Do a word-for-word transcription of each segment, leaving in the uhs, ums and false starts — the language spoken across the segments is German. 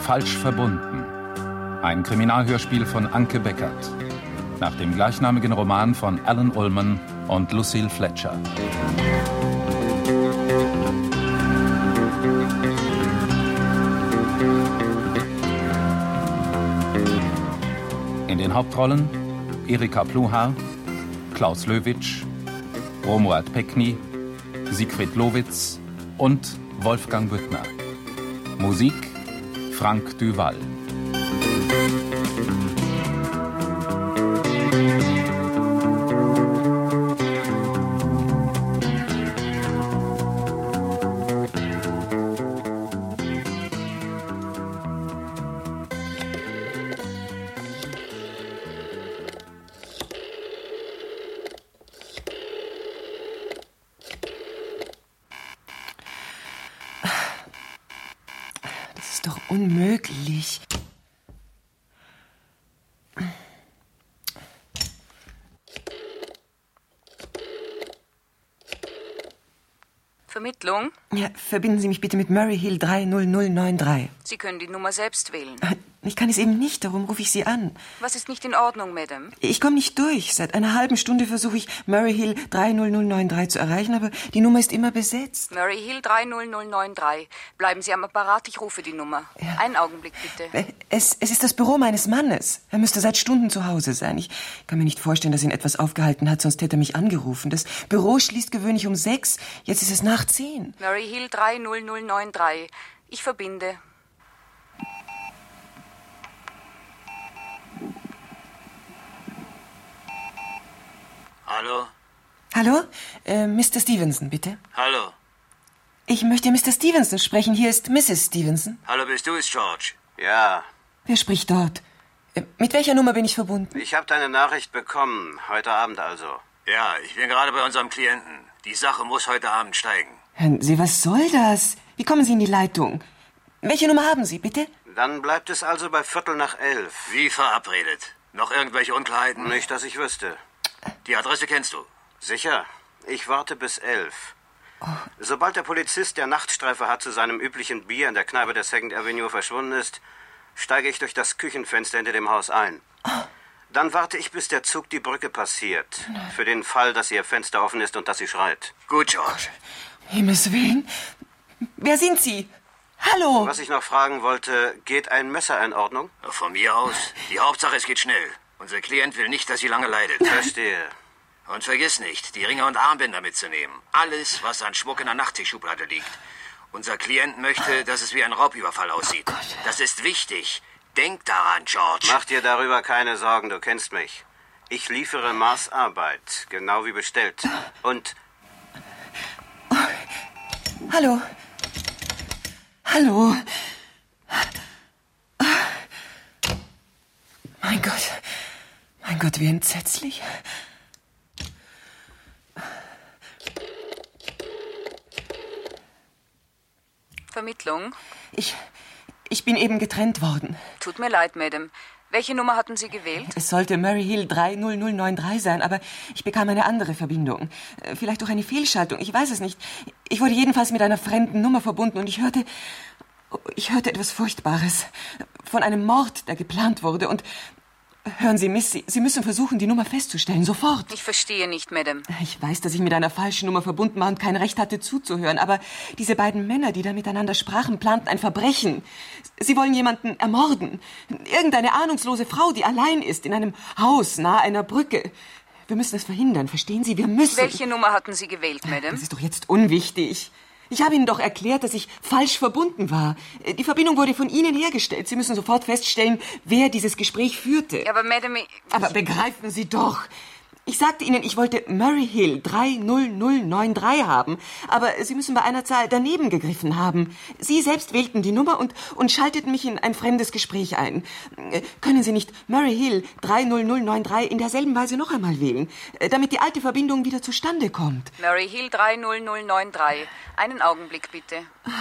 Falsch verbunden. Ein Kriminalhörspiel von Anke Beckert. Nach dem gleichnamigen Roman von Alan Ullman und Lucille Fletcher. In den Hauptrollen Erika Pluhar, Klaus Löwitsch, Romuald Pekny, Siegfried Lowitz und Wolfgang Büttner. Musik Frank Duval. Unmöglich. Vermittlung? Ja, verbinden Sie mich bitte mit Murray Hill drei null null neun drei. Sie können die Nummer selbst wählen. Ich kann es eben nicht, darum rufe ich Sie an. Was ist nicht in Ordnung, Madame? Ich komme nicht durch. Seit einer halben Stunde versuche ich, Murray Hill drei null null neun drei zu erreichen, aber die Nummer ist immer besetzt. Murray Hill drei null null neun drei. Bleiben Sie am Apparat, ich rufe die Nummer. Ja. Einen Augenblick, bitte. Es, es ist das Büro meines Mannes. Er müsste seit Stunden zu Hause sein. Ich kann mir nicht vorstellen, dass ihn etwas aufgehalten hat, sonst hätte er mich angerufen. Das Büro schließt gewöhnlich um sechs. Jetzt ist es nach zehn. Murray Hill drei null null neun drei. Ich verbinde. Hallo? Hallo? Äh, Mister Stevenson, bitte. Hallo? Ich möchte Mister Stevenson sprechen. Hier ist Misses Stevenson. Hallo, bist du es, George? Ja. Wer spricht dort? Äh, mit welcher Nummer bin ich verbunden? Ich habe deine Nachricht bekommen. Heute Abend also. Ja, ich bin gerade bei unserem Klienten. Die Sache muss heute Abend steigen. Hören Sie, was soll das? Wie kommen Sie in die Leitung? Welche Nummer haben Sie, bitte? Dann bleibt es also bei Viertel nach elf. Wie verabredet. Noch irgendwelche Unklarheiten? Nicht, dass ich wüsste. Die Adresse kennst du? Sicher. Ich warte bis elf. Oh. Sobald der Polizist, der Nachtstreife hat, zu seinem üblichen Bier in der Kneipe der Second Avenue verschwunden ist, steige ich durch das Küchenfenster hinter dem Haus ein. Oh. Dann warte ich, bis der Zug die Brücke passiert. Nein. Für den Fall, dass ihr Fenster offen ist und dass sie schreit. Gut, George. Um Himmels Willen. Wer sind Sie? Hallo. Was ich noch fragen wollte, geht ein Messer in Ordnung? Von mir aus. Die Hauptsache, es geht schnell. Unser Klient will nicht, dass sie lange leidet. Verstehe. Und vergiss nicht, die Ringe und Armbänder mitzunehmen. Alles, was an Schmuck in der Nachttischschublade liegt. Unser Klient möchte, dass es wie ein Raubüberfall aussieht. Oh das ist wichtig. Denk daran, George. Mach dir darüber keine Sorgen, du kennst mich. Ich liefere Maßarbeit, genau wie bestellt. Und... Oh. Hallo. Hallo. Mein Gott. Mein Gott, wie entsetzlich. Vermittlung? Ich, ich bin eben getrennt worden. Tut mir leid, Madame. Welche Nummer hatten Sie gewählt? Es sollte Murray Hill drei null null neun drei sein, aber ich bekam eine andere Verbindung. Vielleicht auch eine Fehlschaltung, ich weiß es nicht. Ich wurde jedenfalls mit einer fremden Nummer verbunden und ich hörte... Ich hörte etwas Furchtbares. Von einem Mord, der geplant wurde und... Hören Sie, Miss, Sie, Sie müssen versuchen, die Nummer festzustellen, sofort. Ich verstehe nicht, Madame. Ich weiß, dass ich mit einer falschen Nummer verbunden war und kein Recht hatte zuzuhören, aber diese beiden Männer, die da miteinander sprachen, planten ein Verbrechen. Sie wollen jemanden ermorden. Irgendeine ahnungslose Frau, die allein ist, in einem Haus nahe einer Brücke. Wir müssen es verhindern, verstehen Sie? Wir müssen... Welche Nummer hatten Sie gewählt, Madame? Das ist doch jetzt unwichtig. Ich habe Ihnen doch erklärt, dass ich falsch verbunden war. Die Verbindung wurde von Ihnen hergestellt. Sie müssen sofort feststellen, wer dieses Gespräch führte. Ja, aber Madame... Ich... Aber begreifen Sie doch. Ich sagte Ihnen, ich wollte Murray Hill drei null null neun drei haben. Aber Sie müssen bei einer Zahl daneben gegriffen haben. Sie selbst wählten die Nummer und, und schalteten mich in ein fremdes Gespräch ein. Können Sie nicht Murray Hill drei null null neun drei in derselben Weise noch einmal wählen, damit die alte Verbindung wieder zustande kommt? Murray Hill drei null null neun drei. Einen Augenblick, bitte.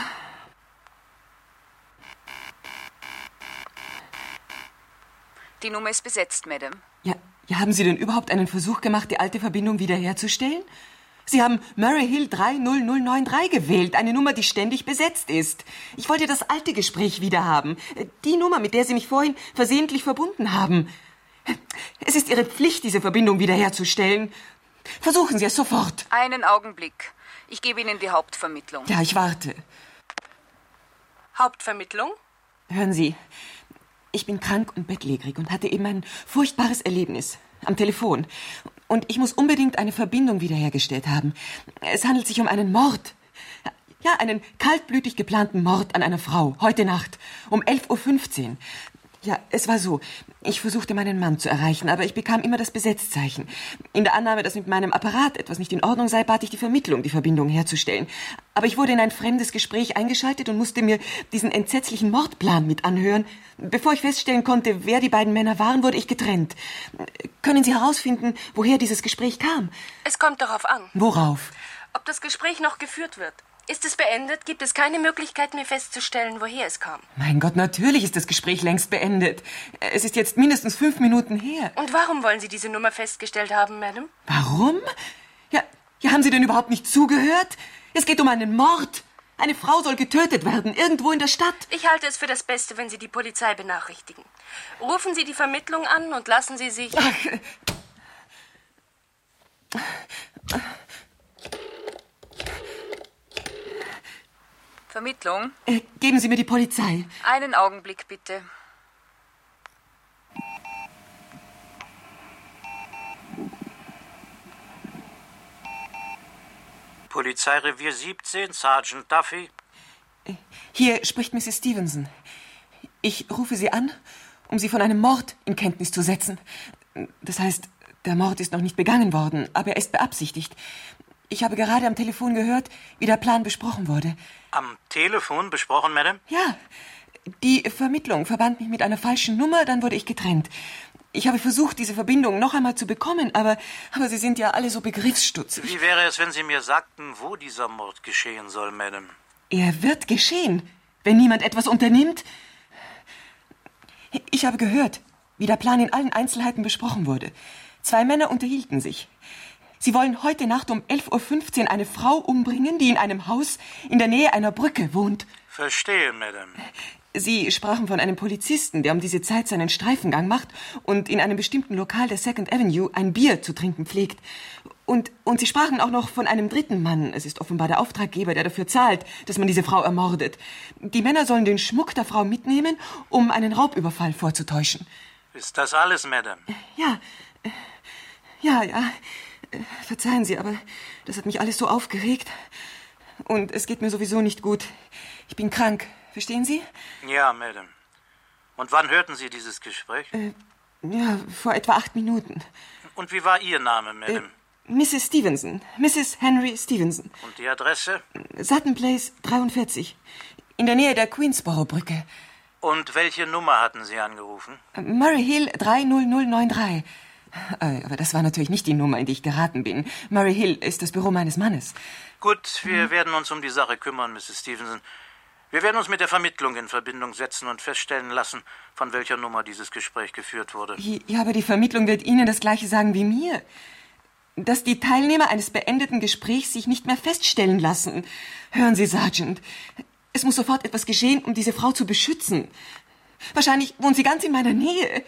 Die Nummer ist besetzt, Madame. Ja, ja, haben Sie denn überhaupt einen Versuch gemacht, die alte Verbindung wiederherzustellen? Sie haben Murray Hill drei null null neun drei gewählt, eine Nummer, die ständig besetzt ist. Ich wollte das alte Gespräch wiederhaben. Die Nummer, mit der Sie mich vorhin versehentlich verbunden haben. Es ist Ihre Pflicht, diese Verbindung wiederherzustellen. Versuchen Sie es sofort. Einen Augenblick. Ich gebe Ihnen die Hauptvermittlung. Ja, ich warte. Hauptvermittlung? Hören Sie, ich bin krank und bettlägerig und hatte eben ein furchtbares Erlebnis am Telefon. Und ich muss unbedingt eine Verbindung wiederhergestellt haben. Es handelt sich um einen Mord. Ja, einen kaltblütig geplanten Mord an einer Frau, heute Nacht, um elf Uhr fünfzehn. Ja, es war so. Ich versuchte, meinen Mann zu erreichen, aber ich bekam immer das Besetzzeichen. In der Annahme, dass mit meinem Apparat etwas nicht in Ordnung sei, bat ich die Vermittlung, die Verbindung herzustellen. Aber ich wurde in ein fremdes Gespräch eingeschaltet und musste mir diesen entsetzlichen Mordplan mit anhören. Bevor ich feststellen konnte, wer die beiden Männer waren, wurde ich getrennt. Können Sie herausfinden, woher dieses Gespräch kam? Es kommt darauf an. Worauf? Ob das Gespräch noch geführt wird. Ist es beendet, gibt es keine Möglichkeit mehr festzustellen, woher es kam. Mein Gott, natürlich ist das Gespräch längst beendet. Es ist jetzt mindestens fünf Minuten her. Und warum wollen Sie diese Nummer festgestellt haben, Madame? Warum? Ja, ja, haben Sie denn überhaupt nicht zugehört? Es geht um einen Mord. Eine Frau soll getötet werden, irgendwo in der Stadt. Ich halte es für das Beste, wenn Sie die Polizei benachrichtigen. Rufen Sie die Vermittlung an und lassen Sie sich... Ach. Vermittlung? Äh, geben Sie mir die Polizei. Einen Augenblick, bitte. Polizeirevier siebzehn, Sergeant Duffy. Hier spricht Misses Stevenson. Ich rufe Sie an, um Sie von einem Mord in Kenntnis zu setzen. Das heißt, der Mord ist noch nicht begangen worden, aber er ist beabsichtigt. Ich habe gerade am Telefon gehört, wie der Plan besprochen wurde. Am Telefon besprochen, Madame? Ja, die Vermittlung verband mich mit einer falschen Nummer, dann wurde ich getrennt. Ich habe versucht, diese Verbindung noch einmal zu bekommen, aber, aber Sie sind ja alle so begriffsstutzig. Wie wäre es, wenn Sie mir sagten, wo dieser Mord geschehen soll, Madame? Er wird geschehen, wenn niemand etwas unternimmt. Ich habe gehört, wie der Plan in allen Einzelheiten besprochen wurde. Zwei Männer unterhielten sich. Sie wollen heute Nacht um elf Uhr fünfzehn eine Frau umbringen, die in einem Haus in der Nähe einer Brücke wohnt. Verstehe, Madame. Sie sprachen von einem Polizisten, der um diese Zeit seinen Streifengang macht und in einem bestimmten Lokal der Second Avenue ein Bier zu trinken pflegt. Und, und Sie sprachen auch noch von einem dritten Mann. Es ist offenbar der Auftraggeber, der dafür zahlt, dass man diese Frau ermordet. Die Männer sollen den Schmuck der Frau mitnehmen, um einen Raubüberfall vorzutäuschen. Ist das alles, Madame? Ja, ja, ja. Verzeihen Sie, aber das hat mich alles so aufgeregt. Und es geht mir sowieso nicht gut. Ich bin krank. Verstehen Sie? Ja, Madame. Und wann hörten Sie dieses Gespräch? Äh, ja, vor etwa acht Minuten. Und wie war Ihr Name, Madame? Äh, Misses Stevenson. Misses Henry Stevenson. Und die Adresse? Sutton Place dreiundvierzig. In der Nähe der Queensboro-Brücke. Und welche Nummer hatten Sie angerufen? Murray Hill drei null null neun drei. Aber das war natürlich nicht die Nummer, in die ich geraten bin. Murray Hill ist das Büro meines Mannes. Gut, wir hm. werden uns um die Sache kümmern, Misses Stevenson. Wir werden uns mit der Vermittlung in Verbindung setzen und feststellen lassen, von welcher Nummer dieses Gespräch geführt wurde. Ja, aber die Vermittlung wird Ihnen das Gleiche sagen wie mir. Dass die Teilnehmer eines beendeten Gesprächs sich nicht mehr feststellen lassen. Hören Sie, Sergeant, es muss sofort etwas geschehen, um diese Frau zu beschützen. Wahrscheinlich wohnt sie ganz in meiner Nähe.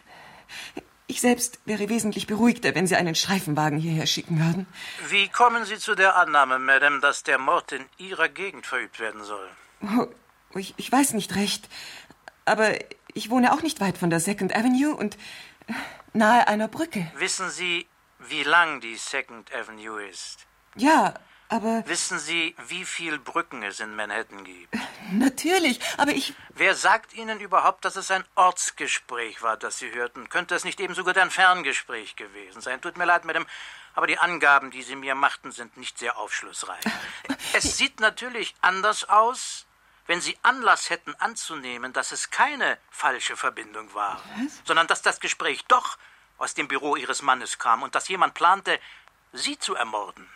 Ich selbst wäre wesentlich beruhigter, wenn Sie einen Streifenwagen hierher schicken würden. Wie kommen Sie zu der Annahme, Madame, dass der Mord in Ihrer Gegend verübt werden soll? Oh, ich, ich weiß nicht recht. Aber ich wohne auch nicht weit von der Second Avenue und nahe einer Brücke. Wissen Sie, wie lang die Second Avenue ist? Ja, aber... Wissen Sie, wie viele Brücken es in Manhattan gibt? Natürlich, aber ich... Wer sagt Ihnen überhaupt, dass es ein Ortsgespräch war, das Sie hörten? Könnte es nicht eben sogar ein Ferngespräch gewesen sein? Tut mir leid, Madame, aber die Angaben, die Sie mir machten, sind nicht sehr aufschlussreich. Es sieht natürlich anders aus, wenn Sie Anlass hätten anzunehmen, dass es keine falsche Verbindung war, Was? sondern dass das Gespräch doch aus dem Büro Ihres Mannes kam und dass jemand plante, Sie zu ermorden.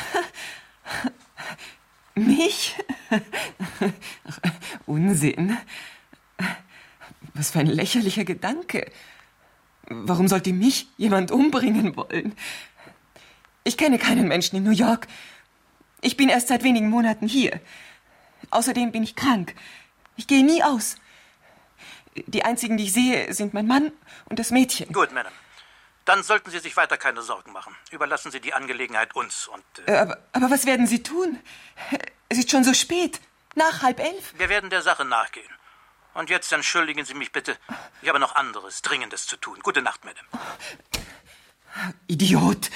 Mich? Unsinn. Was für ein lächerlicher Gedanke. Warum sollte mich jemand umbringen wollen? Ich kenne keinen Menschen in New York. Ich bin erst seit wenigen Monaten hier. Außerdem bin ich krank. Ich gehe nie aus. Die einzigen, die ich sehe, sind mein Mann und das Mädchen. Gut, Madame. Dann sollten Sie sich weiter keine Sorgen machen. Überlassen Sie die Angelegenheit uns und... Äh aber, aber was werden Sie tun? Es ist schon so spät. Nach halb elf. Wir werden der Sache nachgehen. Und jetzt entschuldigen Sie mich bitte. Ich habe noch anderes, Dringendes zu tun. Gute Nacht, Madame. Idiot.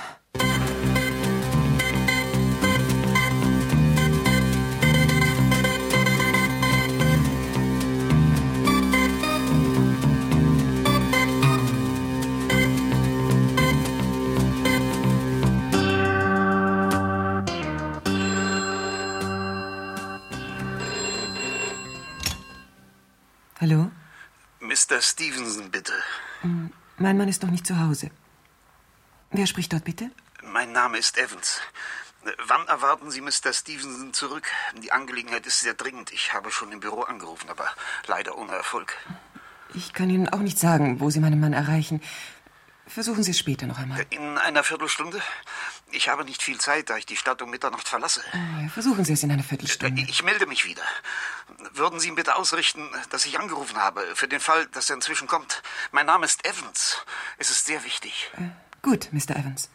Hallo? Mister Stevenson, bitte. Mein Mann ist noch nicht zu Hause. Wer spricht dort, bitte? Mein Name ist Evans. Wann erwarten Sie Mister Stevenson zurück? Die Angelegenheit ist sehr dringend. Ich habe schon im Büro angerufen, aber leider ohne Erfolg. Ich kann Ihnen auch nicht sagen, wo Sie meinen Mann erreichen. Versuchen Sie es später noch einmal. In einer Viertelstunde? Ich habe nicht viel Zeit, da ich die Stadt um Mitternacht verlasse. Ja, versuchen Sie es in einer Viertelstunde. Ich melde mich wieder. Würden Sie ihm bitte ausrichten, dass ich angerufen habe, für den Fall, dass er inzwischen kommt. Mein Name ist Evans. Es ist sehr wichtig. Äh, gut, Mister Evans.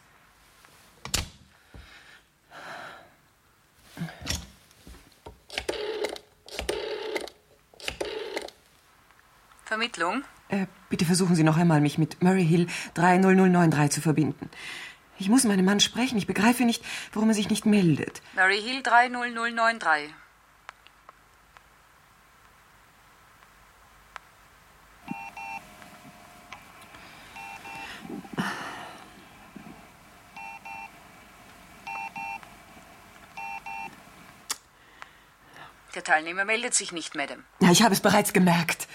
Vermittlung? Äh, bitte versuchen Sie noch einmal, mich mit Murray Hill drei null null neun drei zu verbinden. Ich muss meinen Mann sprechen. Ich begreife nicht, warum er sich nicht meldet. Murray Hill drei null null neun drei. Der Teilnehmer meldet sich nicht, Madame. Ja, ich habe es bereits gemerkt.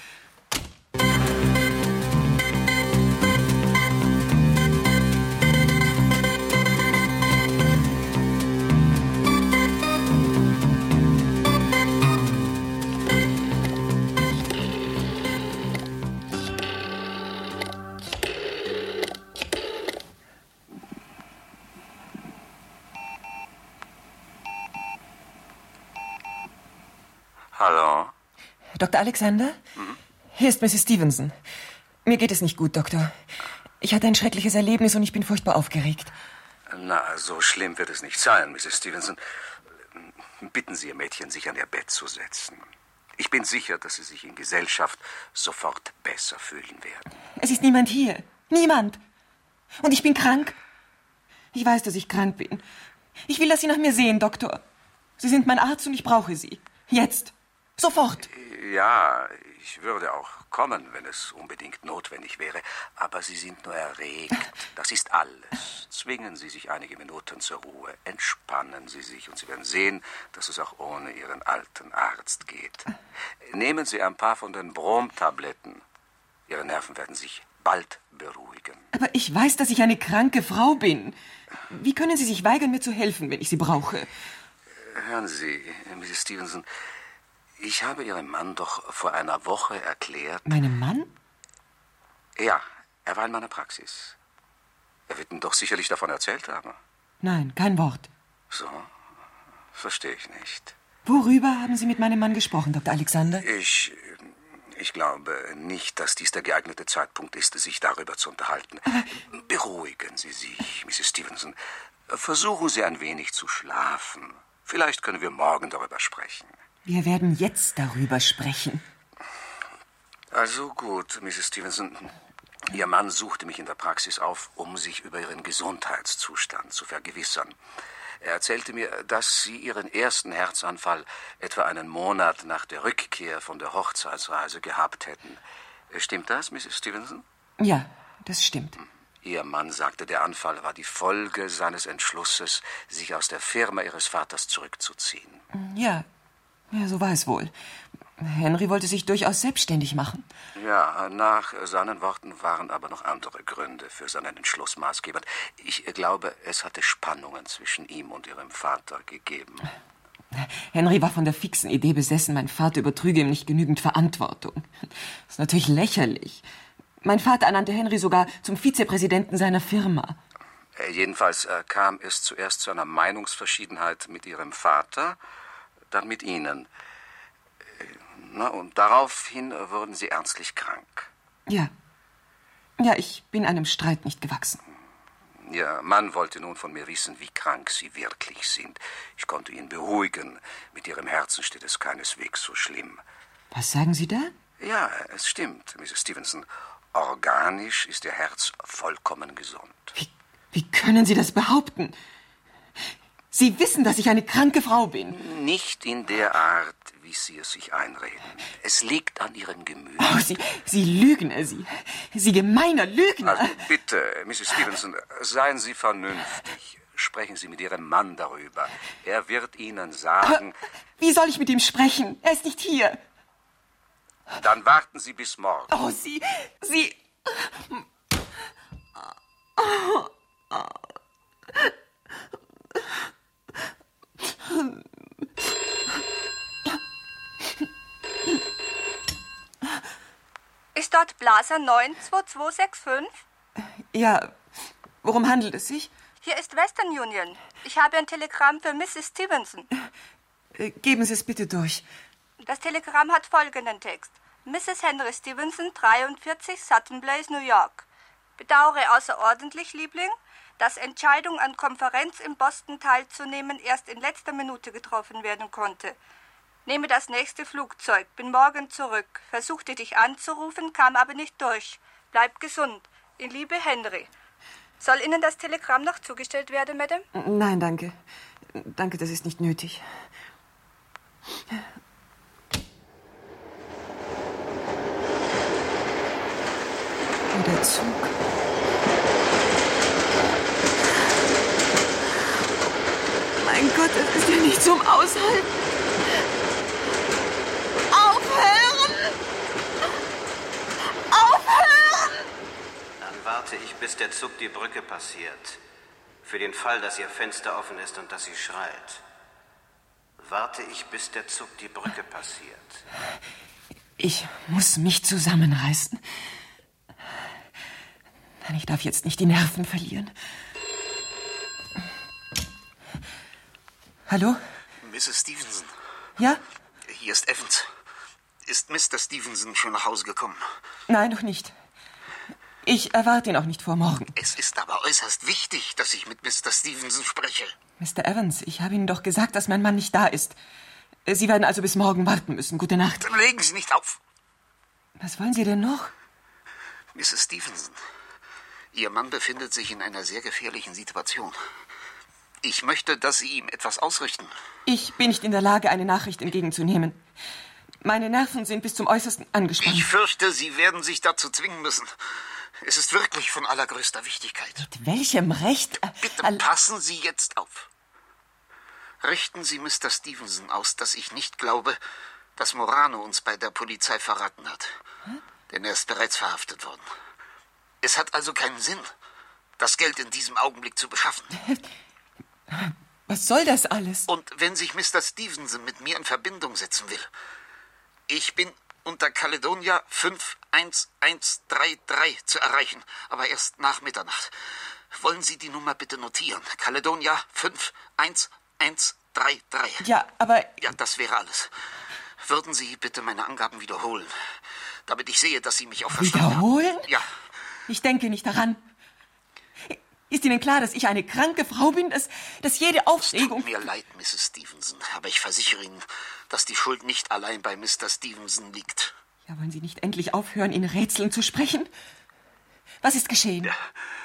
Hallo? Doktor Alexander? Mhm. Hier ist Missus Stevenson. Mir geht es nicht gut, Doktor. Ich hatte ein schreckliches Erlebnis und ich bin furchtbar aufgeregt. Na, so schlimm wird es nicht sein, Missus Stevenson. Bitten Sie Ihr Mädchen, sich an Ihr Bett zu setzen. Ich bin sicher, dass Sie sich in Gesellschaft sofort besser fühlen werden. Es ist niemand hier. Niemand. Und ich bin krank. Ich weiß, dass ich krank bin. Ich will, dass Sie nach mir sehen, Doktor. Sie sind mein Arzt und ich brauche Sie. Jetzt. Sofort. Ja, ich würde auch kommen, wenn es unbedingt notwendig wäre. Aber Sie sind nur erregt. Das ist alles. Zwingen Sie sich einige Minuten zur Ruhe. Entspannen Sie sich und Sie werden sehen, dass es auch ohne Ihren alten Arzt geht. Nehmen Sie ein paar von den Bromtabletten. Ihre Nerven werden sich bald beruhigen. Aber ich weiß, dass ich eine kranke Frau bin. Wie können Sie sich weigern, mir zu helfen, wenn ich Sie brauche? Hören Sie, Missus Stevenson, ich habe Ihrem Mann doch vor einer Woche erklärt... Meinem Mann? Ja, er war in meiner Praxis. Er wird Ihnen doch sicherlich davon erzählt haben. Nein, kein Wort. So, verstehe ich nicht. Worüber haben Sie mit meinem Mann gesprochen, Doktor Alexander? Ich... Ich glaube nicht, dass dies der geeignete Zeitpunkt ist, sich darüber zu unterhalten. Aber... Beruhigen Sie sich, Missus Stevenson. Versuchen Sie ein wenig zu schlafen. Vielleicht können wir morgen darüber sprechen. Wir werden jetzt darüber sprechen. Also gut, Missus Stevenson. Ihr Mann suchte mich in der Praxis auf, um sich über Ihren Gesundheitszustand zu vergewissern. Er erzählte mir, dass Sie Ihren ersten Herzanfall etwa einen Monat nach der Rückkehr von der Hochzeitsreise gehabt hätten. Stimmt das, Missus Stevenson? Ja, das stimmt. Ihr Mann sagte, der Anfall war die Folge seines Entschlusses, sich aus der Firma Ihres Vaters zurückzuziehen. Ja, ja, so war es wohl. Henry wollte sich durchaus selbstständig machen. Ja, nach seinen Worten waren aber noch andere Gründe für seinen Entschluss maßgebend. Ich glaube, es hatte Spannungen zwischen ihm und Ihrem Vater gegeben. Henry war von der fixen Idee besessen, mein Vater übertrüge ihm nicht genügend Verantwortung. Das ist natürlich lächerlich. Mein Vater ernannte Henry sogar zum Vizepräsidenten seiner Firma. Äh, jedenfalls äh, kam es zuerst zu einer Meinungsverschiedenheit mit Ihrem Vater, dann mit Ihnen. Äh, na, und daraufhin äh, wurden Sie ernstlich krank. Ja. Ja, ich bin einem Streit nicht gewachsen. Ihr Mann wollte nun von mir wissen, wie krank Sie wirklich sind. Ich konnte ihn beruhigen. Mit Ihrem Herzen steht es keineswegs so schlimm. Was sagen Sie da? Ja, es stimmt, Misses Stevenson. Organisch ist Ihr Herz vollkommen gesund. Wie, wie können Sie das behaupten? Sie wissen, dass ich eine kranke Frau bin. Nicht in der Art, wie Sie es sich einreden. Es liegt an Ihrem Gemüt. Oh, Sie, Sie Lügner, Sie. Sie gemeiner Lügner. Also bitte, Misses Stevenson, seien Sie vernünftig. Sprechen Sie mit Ihrem Mann darüber. Er wird Ihnen sagen... Aber wie soll ich mit ihm sprechen? Er ist nicht hier. Dann warten Sie bis morgen. Oh, Sie... Sie... Oh, oh. Ist dort Blaser neun zwei zwei sechs fünf? Ja, worum handelt es sich? Hier ist Western Union. Ich habe ein Telegramm für Misses Stevenson. Äh, geben Sie es bitte durch. Das Telegramm hat folgenden Text. Misses Henry Stevenson, dreiundvierzig, Sutton Place, New York. Bedauere außerordentlich, Liebling, dass Entscheidung an Konferenz in Boston teilzunehmen erst in letzter Minute getroffen werden konnte. Nehme das nächste Flugzeug, bin morgen zurück. Versuchte dich anzurufen, kam aber nicht durch. Bleib gesund. In Liebe, Henry. Soll Ihnen das Telegramm noch zugestellt werden, Madame? Nein, danke. Danke, das ist nicht nötig. Oh, der Zug. Mein Gott, das ist ja nicht zum Aushalten. Aufhören! Aufhören! Dann warte ich, bis der Zug die Brücke passiert. Für den Fall, dass Ihr Fenster offen ist und dass sie schreit. Warte ich, bis der Zug die Brücke passiert. Ich muss mich zusammenreißen. Nein, ich darf jetzt nicht die Nerven verlieren. Hallo? Misses Stevenson. Ja? Hier ist Evans. Ist Mister Stevenson schon nach Hause gekommen? Nein, noch nicht. Ich erwarte ihn auch nicht vor morgen. Es ist aber äußerst wichtig, dass ich mit Mister Stevenson spreche. Mister Evans, ich habe Ihnen doch gesagt, dass mein Mann nicht da ist. Sie werden also bis morgen warten müssen. Gute Nacht. Dann legen Sie nicht auf. Was wollen Sie denn noch? Misses Stevenson, Ihr Mann befindet sich in einer sehr gefährlichen Situation. Ich möchte, dass Sie ihm etwas ausrichten. Ich bin nicht in der Lage, eine Nachricht entgegenzunehmen. Meine Nerven sind bis zum Äußersten angespannt. Ich fürchte, Sie werden sich dazu zwingen müssen. Es ist wirklich von allergrößter Wichtigkeit. Mit welchem Recht? Bitte passen Sie jetzt auf. Richten Sie Mister Stevenson aus, dass ich nicht glaube, dass Morano uns bei der Polizei verraten hat. Hm? Denn er ist bereits verhaftet worden. Es hat also keinen Sinn, das Geld in diesem Augenblick zu beschaffen. Was soll das alles? Und wenn sich Mister Stevenson mit mir in Verbindung setzen will, ich bin unter Caledonia fünf eins eins drei drei zu erreichen, aber erst nach Mitternacht. Wollen Sie die Nummer bitte notieren? Caledonia fünf eins eins drei drei. Ja, aber... Ja, das wäre alles. Würden Sie bitte meine Angaben wiederholen, damit ich sehe, dass Sie mich auch verstanden haben. Wiederholen? Ja. Ich denke nicht daran. Ist Ihnen klar, dass ich eine kranke Frau bin, dass, dass jede Aufregung... Es tut mir leid, Misses Stevenson, aber ich versichere Ihnen, dass die Schuld nicht allein bei Mister Stevenson liegt. Ja, wollen Sie nicht endlich aufhören, in Rätseln zu sprechen? Was ist geschehen? Ja,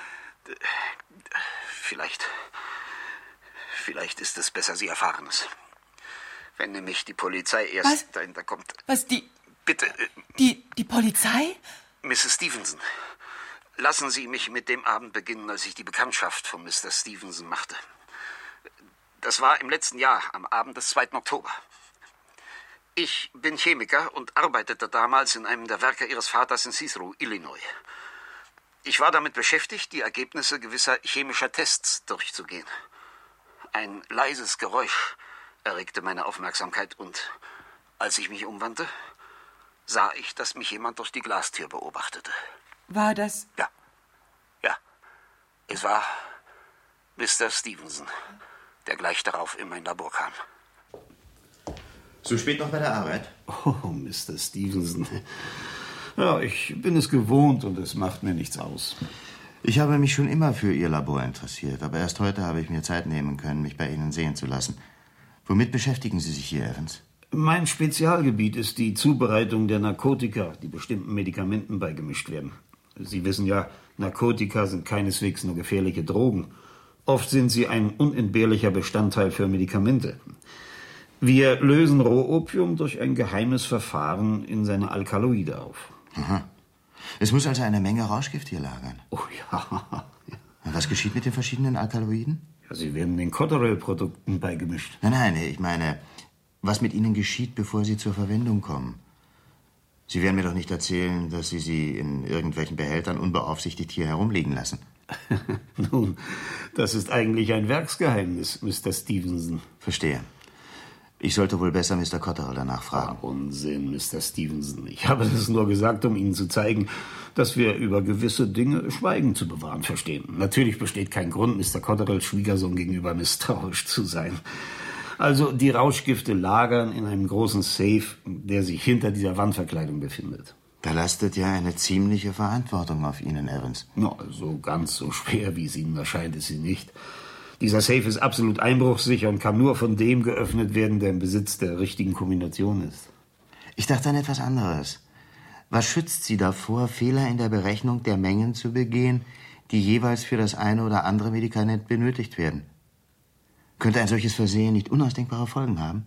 vielleicht... Vielleicht ist es besser, Sie erfahren es. Wenn nämlich die Polizei erst Was? dahinter kommt... Was, die... Bitte... Äh, die, die Polizei? Misses Stevenson, lassen Sie mich mit dem Abend beginnen, als ich die Bekanntschaft von Mister Stevenson machte. Das war im letzten Jahr, am Abend des zweiten Oktober. Ich bin Chemiker und arbeitete damals in einem der Werke Ihres Vaters in Cicero, Illinois. Ich war damit beschäftigt, die Ergebnisse gewisser chemischer Tests durchzugehen. Ein leises Geräusch erregte meine Aufmerksamkeit und als ich mich umwandte, sah ich, dass mich jemand durch die Glastür beobachtete. War das... Ja, ja. Es war Mister Stevenson, der gleich darauf in mein Labor kam. So spät noch bei der Arbeit? Oh, Mister Stevenson. Ja, ich bin es gewohnt und es macht mir nichts aus. Ich habe mich schon immer für Ihr Labor interessiert, aber erst heute habe ich mir Zeit nehmen können, mich bei Ihnen sehen zu lassen. Womit beschäftigen Sie sich hier, Evans? Mein Spezialgebiet ist die Zubereitung der Narkotika, die bestimmten Medikamenten beigemischt werden. Sie wissen ja, Narkotika sind keineswegs nur gefährliche Drogen. Oft sind sie ein unentbehrlicher Bestandteil für Medikamente. Wir lösen Rohopium durch ein geheimes Verfahren in seine Alkaloide auf. Aha. Es muss also eine Menge Rauschgift hier lagern. Oh ja. Was geschieht mit den verschiedenen Alkaloiden? Ja, sie werden den Cotterell-Produkten beigemischt. Nein, nein, ich meine, was mit ihnen geschieht, bevor sie zur Verwendung kommen. Sie werden mir doch nicht erzählen, dass Sie sie in irgendwelchen Behältern unbeaufsichtigt hier herumliegen lassen. Nun, das ist eigentlich ein Werksgeheimnis, Mister Stevenson. Verstehe. Ich sollte wohl besser Mister Cotterell danach fragen. Ach, Unsinn, Mister Stevenson. Ich habe das nur gesagt, um Ihnen zu zeigen, dass wir über gewisse Dinge Schweigen zu bewahren verstehen. Natürlich besteht kein Grund, Mister Cotterells Schwiegersohn gegenüber misstrauisch zu sein. Also die Rauschgifte lagern in einem großen Safe, der sich hinter dieser Wandverkleidung befindet. Da lastet ja eine ziemliche Verantwortung auf Ihnen, Evans. Na, so ganz so schwer, wie es Ihnen erscheint, ist sie nicht. Dieser Safe ist absolut einbruchssicher und kann nur von dem geöffnet werden, der im Besitz der richtigen Kombination ist. Ich dachte an etwas anderes. Was schützt Sie davor, Fehler in der Berechnung der Mengen zu begehen, die jeweils für das eine oder andere Medikament benötigt werden? Könnte ein solches Versehen nicht unausdenkbare Folgen haben?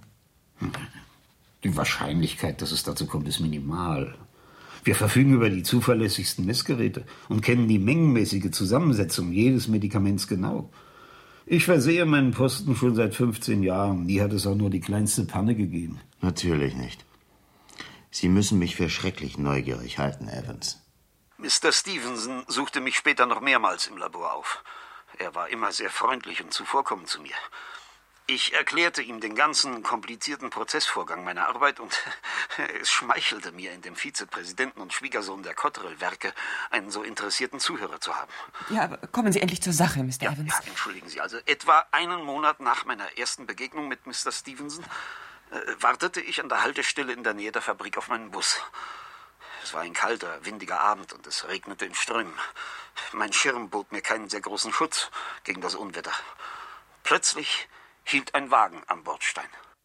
Die Wahrscheinlichkeit, dass es dazu kommt, ist minimal. Wir verfügen über die zuverlässigsten Messgeräte und kennen die mengenmäßige Zusammensetzung jedes Medikaments genau. Ich versehe meinen Posten schon seit fünfzehn Jahren. Nie hat es auch nur die kleinste Panne gegeben. Natürlich nicht. Sie müssen mich für schrecklich neugierig halten, Evans. Mister Stevenson suchte mich später noch mehrmals im Labor auf. Er war immer sehr freundlich und zuvorkommend zu mir. Ich erklärte ihm den ganzen komplizierten Prozessvorgang meiner Arbeit und es schmeichelte mir, in dem Vizepräsidenten und Schwiegersohn der Cotterell-Werke einen so interessierten Zuhörer zu haben. Ja, aber kommen Sie endlich zur Sache, Mister Ja, Evans. ja, entschuldigen Sie. Also etwa einen Monat nach meiner ersten Begegnung mit Mister Stevenson äh, wartete ich an der Haltestelle in der Nähe der Fabrik auf meinen Bus. Es war ein kalter, windiger Abend und es regnete in Strömen. Mein Schirm bot mir keinen sehr großen Schutz gegen das Unwetter. Plötzlich hielt ein Wagen am Bordstein.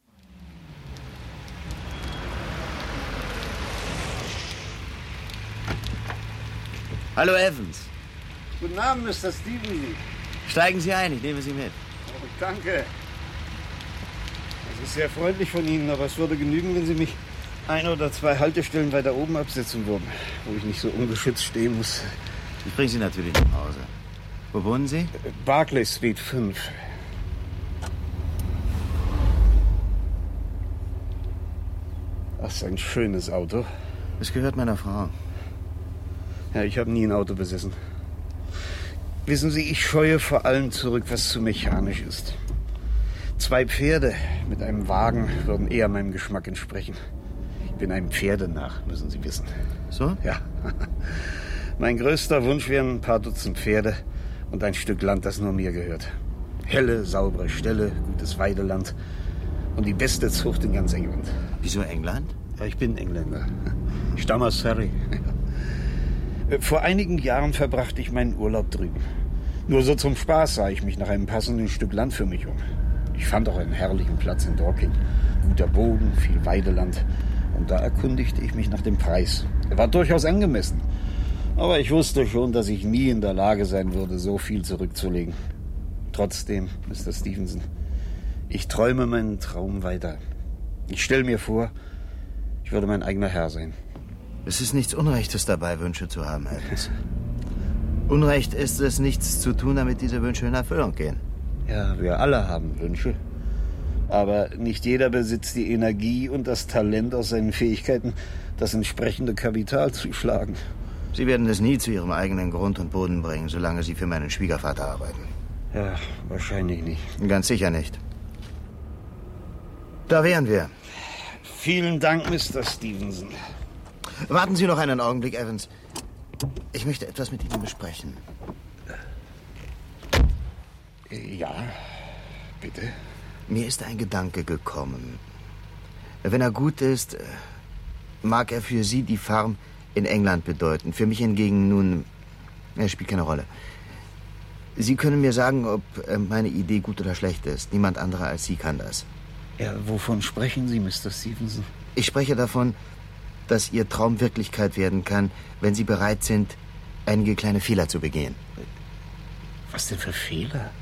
Hallo, Evans. Guten Abend, Mister Stevenson. Steigen Sie ein, ich nehme Sie mit. Oh, danke. Das ist sehr freundlich von Ihnen, aber es würde genügen, wenn Sie mich ein oder zwei Haltestellen weiter oben absetzen würden, wo ich nicht so ungeschützt stehen muss. Ich bringe Sie natürlich nach Hause. Wo wohnen Sie? Barclay Street fünf. Ach, ist ein schönes Auto. Es gehört meiner Frau. Ja, ich habe nie ein Auto besessen. Wissen Sie, ich scheue vor allem zurück, was zu mechanisch ist. Zwei Pferde mit einem Wagen würden eher meinem Geschmack entsprechen. Ich bin ein Pferdenach, müssen Sie wissen. So? Ja. Mein größter Wunsch wären ein paar Dutzend Pferde und ein Stück Land, das nur mir gehört. Helle, saubere Ställe, gutes Weideland und die beste Zucht in ganz England. Wieso England? Ja, ich bin Engländer. Ich stamme aus Surrey. Vor einigen Jahren verbrachte ich meinen Urlaub drüben. Nur so zum Spaß sah ich mich nach einem passenden Stück Land für mich um. Ich fand auch einen herrlichen Platz in Dorking. Guter Boden, viel Weideland. Und da erkundigte ich mich nach dem Preis. Er war durchaus angemessen. Aber ich wusste schon, dass ich nie in der Lage sein würde, so viel zurückzulegen. Trotzdem, Mister Stevenson, ich träume meinen Traum weiter. Ich stelle mir vor, ich würde mein eigener Herr sein. Es ist nichts Unrechtes dabei, Wünsche zu haben, Evans. Unrecht ist es, nichts zu tun, damit diese Wünsche in Erfüllung gehen. Ja, wir alle haben Wünsche. Aber nicht jeder besitzt die Energie und das Talent, aus seinen Fähigkeiten das entsprechende Kapital zu schlagen. Sie werden es nie zu Ihrem eigenen Grund und Boden bringen, solange Sie für meinen Schwiegervater arbeiten. Ja, wahrscheinlich nicht. Ganz sicher nicht. Da wären wir. Vielen Dank, Mister Stevenson. Warten Sie noch einen Augenblick, Evans. Ich möchte etwas mit Ihnen besprechen. Ja, bitte. Mir ist ein Gedanke gekommen. Wenn er gut ist, mag er für Sie die Farm in England bedeuten. Für mich hingegen nun, er spielt keine Rolle. Sie können mir sagen, ob meine Idee gut oder schlecht ist. Niemand anderer als Sie kann das. Ja, wovon sprechen Sie, Mister Stevenson? Ich spreche davon, dass Ihr Traum Wirklichkeit werden kann, wenn Sie bereit sind, einige kleine Fehler zu begehen. Was denn für Fehler?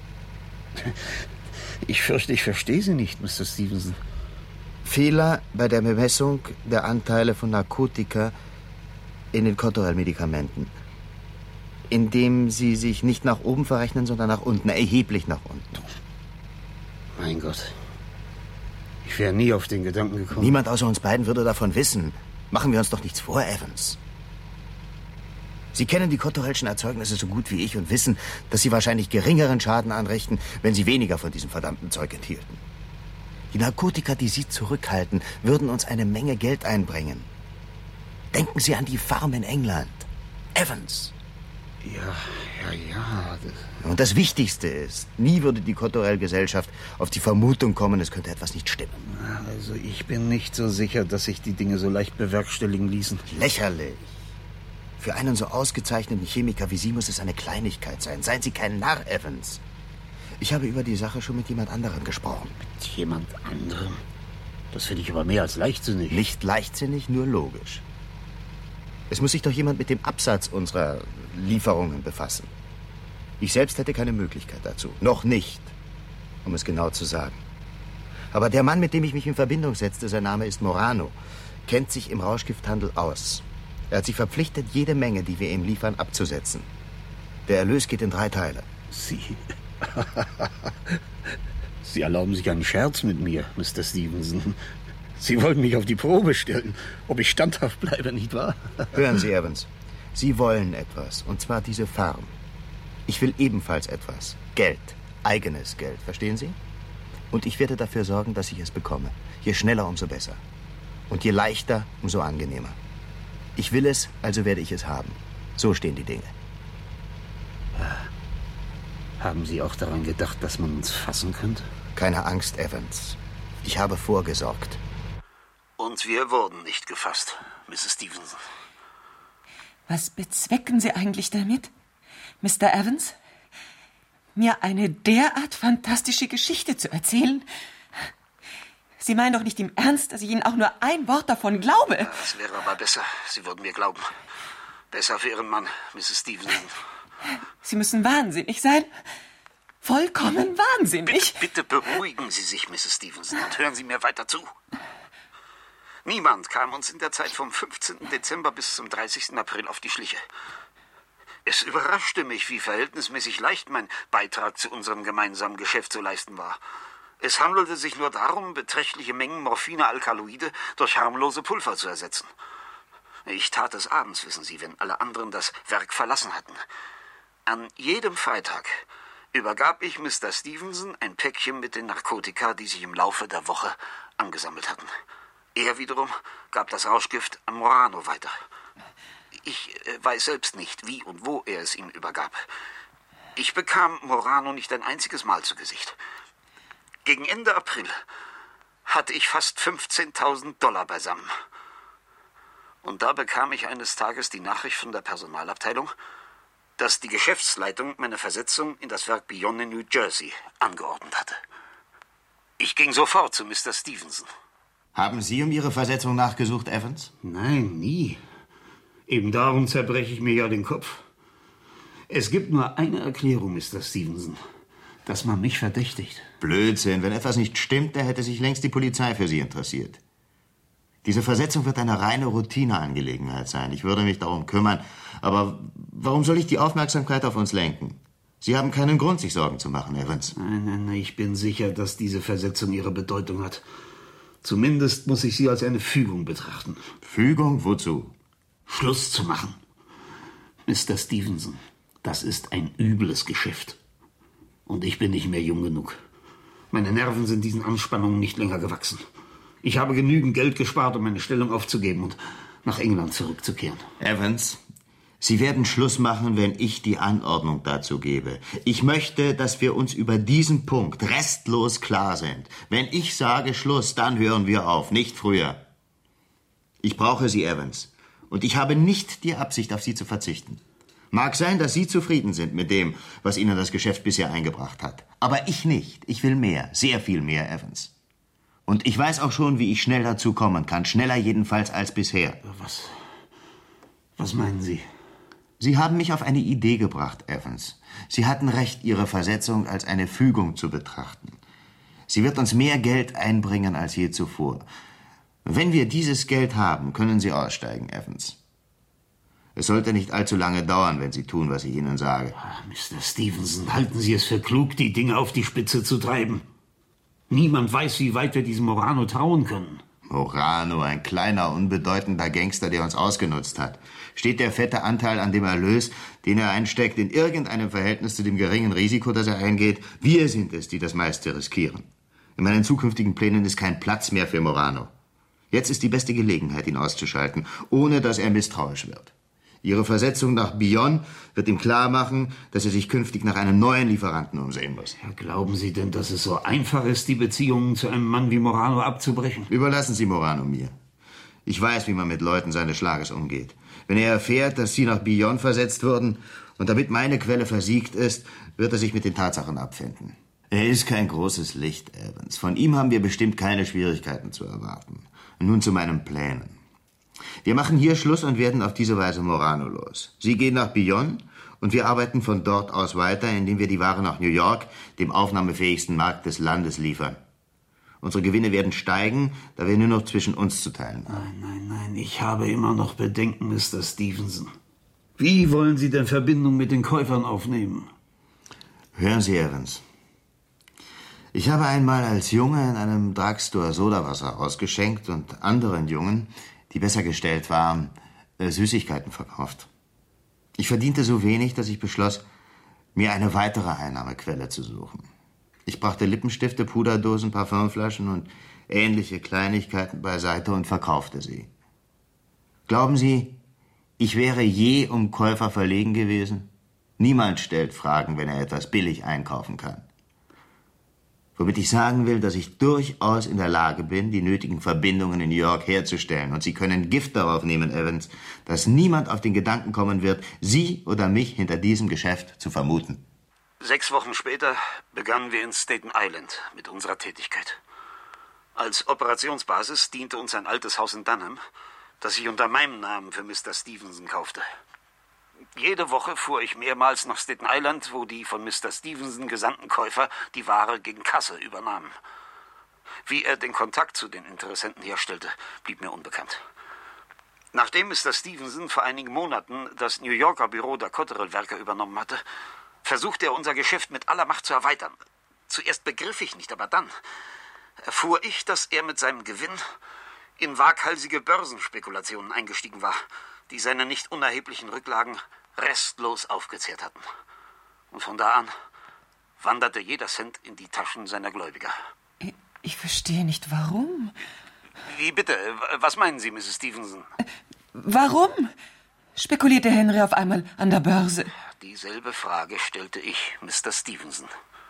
Ich fürchte, ich verstehe Sie nicht, Mister Stevenson. Fehler bei der Bemessung der Anteile von Narkotika in den Cotterell-Medikamenten. Indem Sie sich nicht nach oben verrechnen, sondern nach unten, erheblich nach unten. Mein Gott. Ich wäre nie auf den Gedanken gekommen. Niemand außer uns beiden würde davon wissen. Machen wir uns doch nichts vor, Evans. Sie kennen die Cotterellschen Erzeugnisse so gut wie ich und wissen, dass Sie wahrscheinlich geringeren Schaden anrichten, wenn Sie weniger von diesem verdammten Zeug enthielten. Die Narkotika, die Sie zurückhalten, würden uns eine Menge Geld einbringen. Denken Sie an die Farm in England. Evans. Ja, ja, ja. Das Und das Wichtigste ist, nie würde die Cotterell-Gesellschaft auf die Vermutung kommen, es könnte etwas nicht stimmen. Also ich bin nicht so sicher, dass sich die Dinge so leicht bewerkstelligen ließen. Lächerlich. Für einen so ausgezeichneten Chemiker wie Sie muss es eine Kleinigkeit sein. Seien Sie kein Narr, Evans. Ich habe über die Sache schon mit jemand anderem gesprochen. Mit jemand anderem? Das finde ich aber mehr als leichtsinnig. Nicht leichtsinnig, nur logisch. Es muss sich doch jemand mit dem Absatz unserer Lieferungen befassen. Ich selbst hätte keine Möglichkeit dazu. Noch nicht, um es genau zu sagen. Aber der Mann, mit dem ich mich in Verbindung setzte, sein Name ist Morano, kennt sich im Rauschgifthandel aus. Er hat sich verpflichtet, jede Menge, die wir ihm liefern, abzusetzen. Der Erlös geht in drei Teile. Sie... Sie erlauben sich einen Scherz mit mir, Mister Stevenson. Sie wollen mich auf die Probe stellen, ob ich standhaft bleibe, nicht wahr? Hören Sie, Evans. Sie wollen etwas, und zwar diese Farm. Ich will ebenfalls etwas. Geld. Eigenes Geld, verstehen Sie? Und ich werde dafür sorgen, dass ich es bekomme. Je schneller, umso besser. Und je leichter, umso angenehmer. Ich will es, also werde ich es haben. So stehen die Dinge. Haben Sie auch daran gedacht, dass man uns fassen könnte? Keine Angst, Evans. Ich habe vorgesorgt. Und wir wurden nicht gefasst, Misses Stevenson. Was bezwecken Sie eigentlich damit, Mister Evans? Mir eine derart fantastische Geschichte zu erzählen? Sie meinen doch nicht im Ernst, dass ich Ihnen auch nur ein Wort davon glaube? Ja, es wäre aber besser, Sie würden mir glauben. Besser für Ihren Mann, Misses Stevenson. Sie müssen wahnsinnig sein. Vollkommen wahnsinnig. Bitte, bitte beruhigen Sie sich, Misses Stevenson, und hören Sie mir weiter zu. Niemand kam uns in der Zeit vom fünfzehnten Dezember bis zum dreißigsten April auf die Schliche. Es überraschte mich, wie verhältnismäßig leicht mein Beitrag zu unserem gemeinsamen Geschäft zu leisten war. Es handelte sich nur darum, beträchtliche Mengen morphiner Alkaloide durch harmlose Pulver zu ersetzen. Ich tat es abends, wissen Sie, wenn alle anderen das Werk verlassen hatten. An jedem Freitag übergab ich Mister Stevenson ein Päckchen mit den Narkotika, die sich im Laufe der Woche angesammelt hatten. Er wiederum gab das Rauschgift an Morano weiter. Ich äh, weiß selbst nicht, wie und wo er es ihm übergab. Ich bekam Morano nicht ein einziges Mal zu Gesicht. Gegen Ende April hatte ich fast fünfzehntausend Dollar beisammen. Und da bekam ich eines Tages die Nachricht von der Personalabteilung, dass die Geschäftsleitung meine Versetzung in das Werk Bayonne, New Jersey, angeordnet hatte. Ich ging sofort zu Mister Stevenson. Haben Sie um Ihre Versetzung nachgesucht, Evans? Nein, nie. Eben darum zerbreche ich mir ja den Kopf. Es gibt nur eine Erklärung, Mister Stevenson, dass man mich verdächtigt. Blödsinn. Wenn etwas nicht stimmt, dann hätte sich längst die Polizei für Sie interessiert. Diese Versetzung wird eine reine Routineangelegenheit sein. Ich würde mich darum kümmern. Aber warum soll ich die Aufmerksamkeit auf uns lenken? Sie haben keinen Grund, sich Sorgen zu machen, Evans. Nein, nein, nein, ich bin sicher, dass diese Versetzung ihre Bedeutung hat. Zumindest muss ich sie als eine Fügung betrachten. Fügung? Wozu? Schluss zu machen. Mister Stevenson, das ist ein übles Geschäft. Und ich bin nicht mehr jung genug. Meine Nerven sind diesen Anspannungen nicht länger gewachsen. Ich habe genügend Geld gespart, um meine Stellung aufzugeben und nach England zurückzukehren. Evans, Sie werden Schluss machen, wenn ich die Anordnung dazu gebe. Ich möchte, dass wir uns über diesen Punkt restlos klar sind. Wenn ich sage Schluss, dann hören wir auf, nicht früher. Ich brauche Sie, Evans. Und ich habe nicht die Absicht, auf Sie zu verzichten. Mag sein, dass Sie zufrieden sind mit dem, was Ihnen das Geschäft bisher eingebracht hat. Aber ich nicht. Ich will mehr, sehr viel mehr, Evans. Und ich weiß auch schon, wie ich schnell dazu kommen kann. Schneller jedenfalls als bisher. Was? Was meinen Sie? Sie haben mich auf eine Idee gebracht, Evans. Sie hatten recht, Ihre Versetzung als eine Fügung zu betrachten. Sie wird uns mehr Geld einbringen als je zuvor. Wenn wir dieses Geld haben, können Sie aussteigen, Evans. Es sollte nicht allzu lange dauern, wenn Sie tun, was ich Ihnen sage. Ach, Mister Stevenson, halten Sie es für klug, die Dinge auf die Spitze zu treiben? Niemand weiß, wie weit wir diesem Morano trauen können. Morano, ein kleiner, unbedeutender Gangster, der uns ausgenutzt hat. Steht der fette Anteil an dem Erlös, den er einsteckt, in irgendeinem Verhältnis zu dem geringen Risiko, das er eingeht? Wir sind es, die das meiste riskieren. In meinen zukünftigen Plänen ist kein Platz mehr für Morano. Jetzt ist die beste Gelegenheit, ihn auszuschalten, ohne dass er misstrauisch wird. Ihre Versetzung nach Bayonne wird ihm klar machen, dass er sich künftig nach einem neuen Lieferanten umsehen muss. Ja, glauben Sie denn, dass es so einfach ist, die Beziehungen zu einem Mann wie Morano abzubrechen? Überlassen Sie Morano mir. Ich weiß, wie man mit Leuten seines Schlages umgeht. Wenn er erfährt, dass Sie nach Bayonne versetzt wurden und damit meine Quelle versiegt ist, wird er sich mit den Tatsachen abfinden. Er ist kein großes Licht, Evans. Von ihm haben wir bestimmt keine Schwierigkeiten zu erwarten. Und nun zu meinen Plänen. Wir machen hier Schluss und werden auf diese Weise Morano los. Sie gehen nach Bayonne und wir arbeiten von dort aus weiter, indem wir die Ware nach New York, dem aufnahmefähigsten Markt des Landes, liefern. Unsere Gewinne werden steigen, da wir nur noch zwischen uns zu teilen haben. Nein, nein, nein, ich habe immer noch Bedenken, Mister Stevenson. Wie wollen Sie denn Verbindung mit den Käufern aufnehmen? Hören Sie, Evans. Ich habe einmal als Junge in einem Drugstore Sodawasser ausgeschenkt und anderen Jungen, die besser gestellt waren, Süßigkeiten verkauft. Ich verdiente so wenig, dass ich beschloss, mir eine weitere Einnahmequelle zu suchen. Ich brachte Lippenstifte, Puderdosen, Parfümflaschen und ähnliche Kleinigkeiten beiseite und verkaufte sie. Glauben Sie, ich wäre je um Käufer verlegen gewesen? Niemand stellt Fragen, wenn er etwas billig einkaufen kann. Womit ich sagen will, dass ich durchaus in der Lage bin, die nötigen Verbindungen in New York herzustellen. Und Sie können Gift darauf nehmen, Evans, dass niemand auf den Gedanken kommen wird, Sie oder mich hinter diesem Geschäft zu vermuten. Sechs Wochen später begannen wir in Staten Island mit unserer Tätigkeit. Als Operationsbasis diente uns ein altes Haus in Dunham, das ich unter meinem Namen für Mister Stevenson kaufte. Jede Woche fuhr ich mehrmals nach Staten Island, wo die von Mister Stevenson gesandten Käufer die Ware gegen Kasse übernahmen. Wie er den Kontakt zu den Interessenten herstellte, blieb mir unbekannt. Nachdem Mister Stevenson vor einigen Monaten das New Yorker Büro der Cotterill-Werke übernommen hatte, versuchte er unser Geschäft mit aller Macht zu erweitern. Zuerst begriff ich nicht, aber dann erfuhr ich, dass er mit seinem Gewinn in waghalsige Börsenspekulationen eingestiegen war, die seine nicht unerheblichen Rücklagen restlos aufgezehrt hatten. Und von da an wanderte jeder Cent in die Taschen seiner Gläubiger. Ich, ich verstehe nicht, warum. Wie bitte? Was meinen Sie, Misses Stevenson? Warum spekulierte Henry auf einmal an der Börse? Dieselbe Frage stellte ich Mister Stevenson.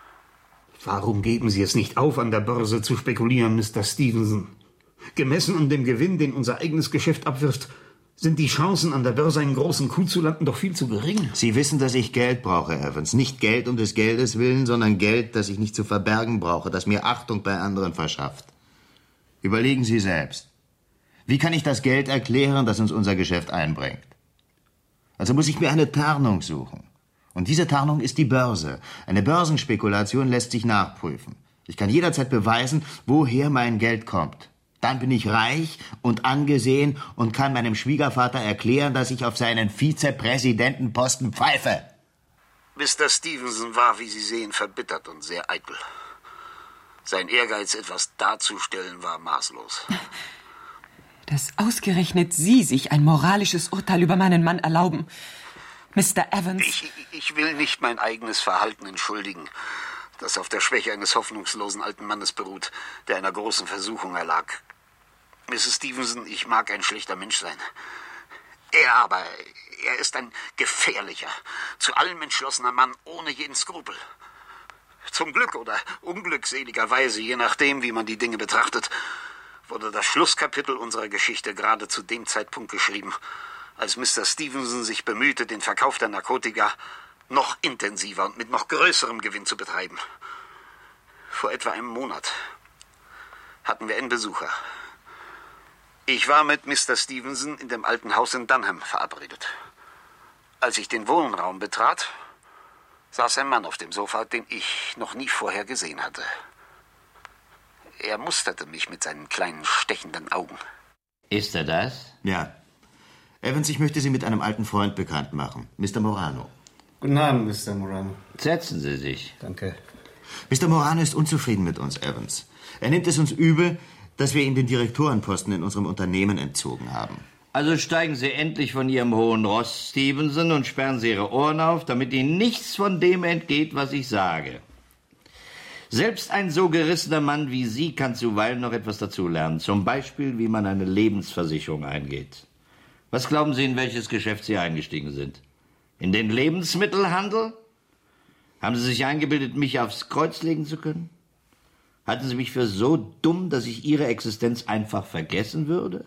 Warum geben Sie es nicht auf, an der Börse zu spekulieren, Mister Stevenson? Gemessen an dem Gewinn, den unser eigenes Geschäft abwirft, sind die Chancen, an der Börse einen großen Coup zu landen, doch viel zu gering. Sie wissen, dass ich Geld brauche, Evans. Nicht Geld um des Geldes willen, sondern Geld, das ich nicht zu verbergen brauche, das mir Achtung bei anderen verschafft. Überlegen Sie selbst. Wie kann ich das Geld erklären, das uns unser Geschäft einbringt? Also muss ich mir eine Tarnung suchen. Und diese Tarnung ist die Börse. Eine Börsenspekulation lässt sich nachprüfen. Ich kann jederzeit beweisen, woher mein Geld kommt. Dann bin ich reich und angesehen und kann meinem Schwiegervater erklären, dass ich auf seinen Vizepräsidentenposten pfeife. Mister Stevenson war, wie Sie sehen, verbittert und sehr eitel. Sein Ehrgeiz, etwas darzustellen, war maßlos. Dass ausgerechnet Sie sich ein moralisches Urteil über meinen Mann erlauben, Mister Evans. Ich, ich will nicht mein eigenes Verhalten entschuldigen, das auf der Schwäche eines hoffnungslosen alten Mannes beruht, der einer großen Versuchung erlag. Misses Stevenson, ich mag ein schlechter Mensch sein. Er aber, er ist ein gefährlicher, zu allem entschlossener Mann ohne jeden Skrupel. Zum Glück oder unglückseligerweise, je nachdem, wie man die Dinge betrachtet, wurde das Schlusskapitel unserer Geschichte gerade zu dem Zeitpunkt geschrieben, als Mister Stevenson sich bemühte, den Verkauf der Narkotika noch intensiver und mit noch größerem Gewinn zu betreiben. Vor etwa einem Monat hatten wir einen Besucher. Ich war mit Mister Stevenson in dem alten Haus in Dunham verabredet. Als ich den Wohnraum betrat, saß ein Mann auf dem Sofa, den ich noch nie vorher gesehen hatte. Er musterte mich mit seinen kleinen, stechenden Augen. Ist er das? Ja. Evans, ich möchte Sie mit einem alten Freund bekannt machen, Mister Morano. Guten Abend, Mister Morano. Setzen Sie sich. Danke. Mister Morano ist unzufrieden mit uns, Evans. Er nimmt es uns übel, dass wir ihm den Direktorenposten in unserem Unternehmen entzogen haben. Also steigen Sie endlich von Ihrem hohen Ross, Stevenson, und sperren Sie Ihre Ohren auf, damit Ihnen nichts von dem entgeht, was ich sage. Selbst ein so gerissener Mann wie Sie kann zuweilen noch etwas dazulernen. Zum Beispiel, wie man eine Lebensversicherung eingeht. Was glauben Sie, in welches Geschäft Sie eingestiegen sind? In den Lebensmittelhandel? Haben Sie sich eingebildet, mich aufs Kreuz legen zu können? Halten Sie mich für so dumm, dass ich Ihre Existenz einfach vergessen würde?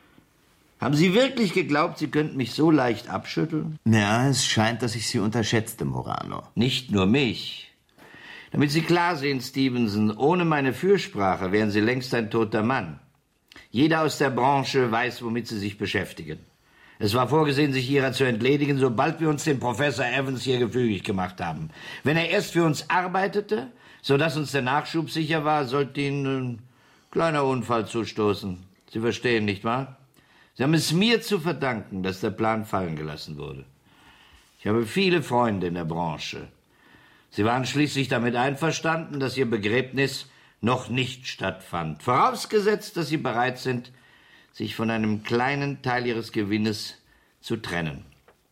Haben Sie wirklich geglaubt, Sie könnten mich so leicht abschütteln? Ja, es scheint, dass ich Sie unterschätzte, Morano. Nicht nur mich. Damit Sie klar sehen, Stevenson, ohne meine Fürsprache wären Sie längst ein toter Mann. Jeder aus der Branche weiß, womit Sie sich beschäftigen. Es war vorgesehen, sich Ihrer zu entledigen, sobald wir uns dem Professor Evans hier gefügig gemacht haben. Wenn er erst für uns arbeitete, sodass uns der Nachschub sicher war, sollte Ihnen ein kleiner Unfall zustoßen. Sie verstehen, nicht wahr? Sie haben es mir zu verdanken, dass der Plan fallen gelassen wurde. Ich habe viele Freunde in der Branche. Sie waren schließlich damit einverstanden, dass Ihr Begräbnis noch nicht stattfand. Vorausgesetzt, dass Sie bereit sind, sich von einem kleinen Teil Ihres Gewinnes zu trennen.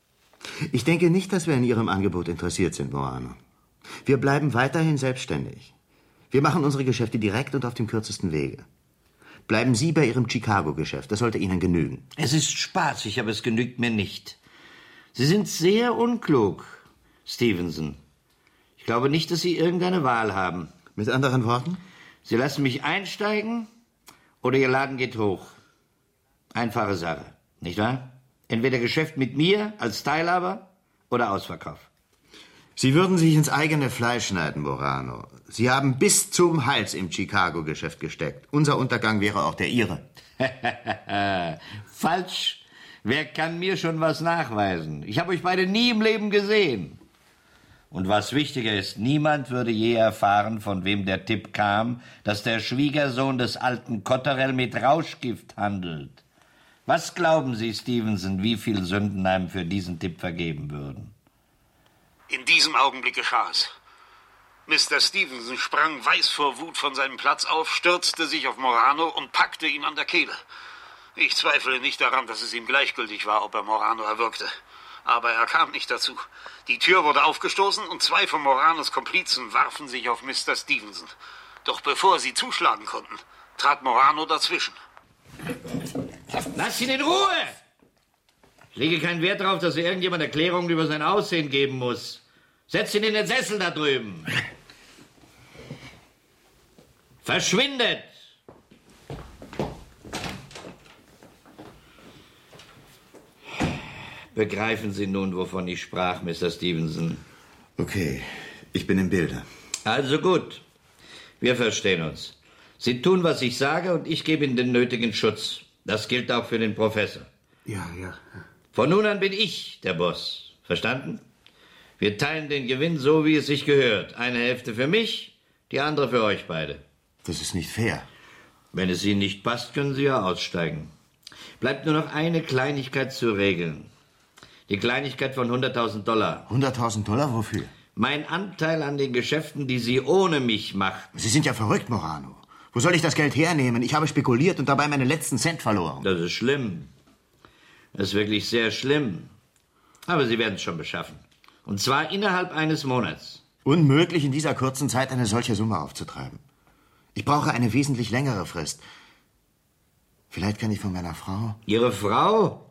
Ich denke nicht, dass wir an Ihrem Angebot interessiert sind, Morano. Wir bleiben weiterhin selbstständig. Wir machen unsere Geschäfte direkt und auf dem kürzesten Wege. Bleiben Sie bei Ihrem Chicago-Geschäft. Das sollte Ihnen genügen. Es ist spaßig, aber es genügt mir nicht. Sie sind sehr unklug, Stevenson. Ich glaube nicht, dass Sie irgendeine Wahl haben. Mit anderen Worten? Sie lassen mich einsteigen oder Ihr Laden geht hoch. Einfache Sache, nicht wahr? Entweder Geschäft mit mir als Teilhaber oder Ausverkauf. Sie würden sich ins eigene Fleisch schneiden, Morano. Sie haben bis zum Hals im Chicago-Geschäft gesteckt. Unser Untergang wäre auch der Ihre. Falsch. Wer kann mir schon was nachweisen? Ich habe euch beide nie im Leben gesehen. Und was wichtiger ist, niemand würde je erfahren, von wem der Tipp kam, dass der Schwiegersohn des alten Cotterell mit Rauschgift handelt. Was glauben Sie, Stevenson, wie viel Sünden einem für diesen Tipp vergeben würden? In diesem Augenblick geschah es. Mister Stevenson sprang weiß vor Wut von seinem Platz auf, stürzte sich auf Morano und packte ihn an der Kehle. Ich zweifle nicht daran, dass es ihm gleichgültig war, ob er Morano erwürgte. Aber er kam nicht dazu. Die Tür wurde aufgestoßen und zwei von Moranos Komplizen warfen sich auf Mister Stevenson. Doch bevor sie zuschlagen konnten, trat Morano dazwischen. Lass ihn in Ruhe! Ich lege keinen Wert darauf, dass irgendjemand Erklärungen über sein Aussehen geben muss. Setz ihn in den Sessel da drüben. Verschwindet! Begreifen Sie nun, wovon ich sprach, Mister Stevenson? Okay, ich bin im Bilde. Also gut. Wir verstehen uns. Sie tun, was ich sage, und ich gebe Ihnen den nötigen Schutz. Das gilt auch für den Professor. Ja, ja. Von nun an bin ich der Boss. Verstanden? Wir teilen den Gewinn so, wie es sich gehört. Eine Hälfte für mich, die andere für euch beide. Das ist nicht fair. Wenn es Ihnen nicht passt, können Sie ja aussteigen. Bleibt nur noch eine Kleinigkeit zu regeln. Die Kleinigkeit von hunderttausend Dollar. hunderttausend Dollar? Wofür? Mein Anteil an den Geschäften, die Sie ohne mich machten. Sie sind ja verrückt, Morano. Wo soll ich das Geld hernehmen? Ich habe spekuliert und dabei meine letzten Cent verloren. Das ist schlimm. Das ist wirklich sehr schlimm. Aber Sie werden es schon beschaffen. Und zwar innerhalb eines Monats. Unmöglich, in dieser kurzen Zeit eine solche Summe aufzutreiben. Ich brauche eine wesentlich längere Frist. Vielleicht kann ich von meiner Frau... Ihre Frau?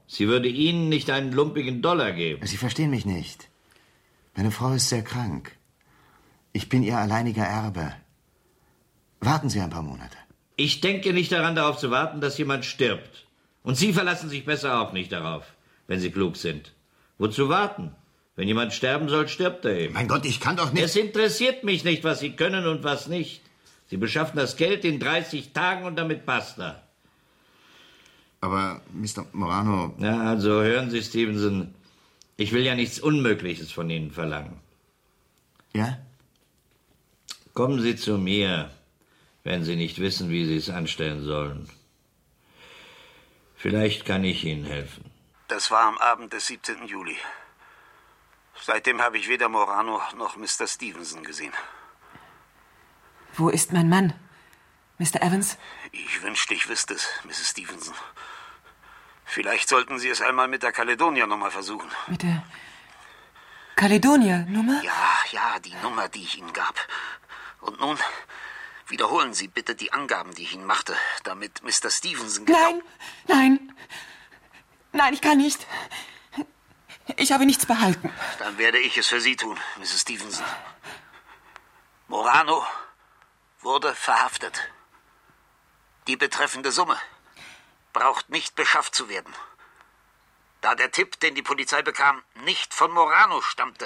Sie würde Ihnen nicht einen lumpigen Dollar geben. Sie verstehen mich nicht. Meine Frau ist sehr krank. Ich bin ihr alleiniger Erbe. Warten Sie ein paar Monate. Ich denke nicht daran, darauf zu warten, dass jemand stirbt. Und Sie verlassen sich besser auch nicht darauf, wenn Sie klug sind. Wozu warten? Wenn jemand sterben soll, stirbt er eben. Mein Gott, ich kann doch nicht... Es interessiert mich nicht, was Sie können und was nicht. Sie beschaffen das Geld in dreißig Tagen und damit basta. Aber, Mister Morano... Na, also hören Sie, Stevenson, ich will ja nichts Unmögliches von Ihnen verlangen. Ja? Kommen Sie zu mir, wenn Sie nicht wissen, wie Sie es anstellen sollen. Vielleicht kann ich Ihnen helfen. Das war am Abend des siebzehnten Juli. Seitdem habe ich weder Morano noch Mister Stevenson gesehen. Wo ist mein Mann, Mister Evans? Ich wünschte, ich wüsste es, Misses Stevenson. Vielleicht sollten Sie es einmal mit der Caledonia-Nummer versuchen. Mit der Caledonia-Nummer? Ja, ja, die Nummer, die ich Ihnen gab. Und nun wiederholen Sie bitte die Angaben, die ich Ihnen machte, damit Mister Stevenson... Nein, nein, nein, ich kann nicht. Ich habe nichts behalten. Dann werde ich es für Sie tun, Misses Stevenson. Morano wurde verhaftet. Die betreffende Summe braucht nicht beschafft zu werden, da der Tipp, den die Polizei bekam, nicht von Morano stammte.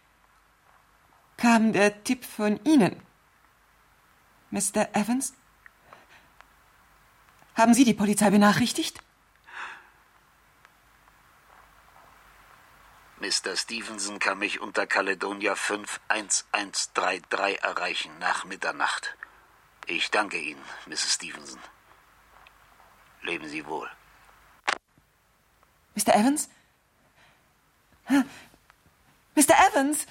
Kam der Tipp von Ihnen, Mister Evans? Haben Sie die Polizei benachrichtigt? Mister Stevenson kann mich unter Caledonia fünf eins eins drei drei erreichen nach Mitternacht. Ich danke Ihnen, Misses Stevenson. Leben Sie wohl. Mister Evans? Mister Evans?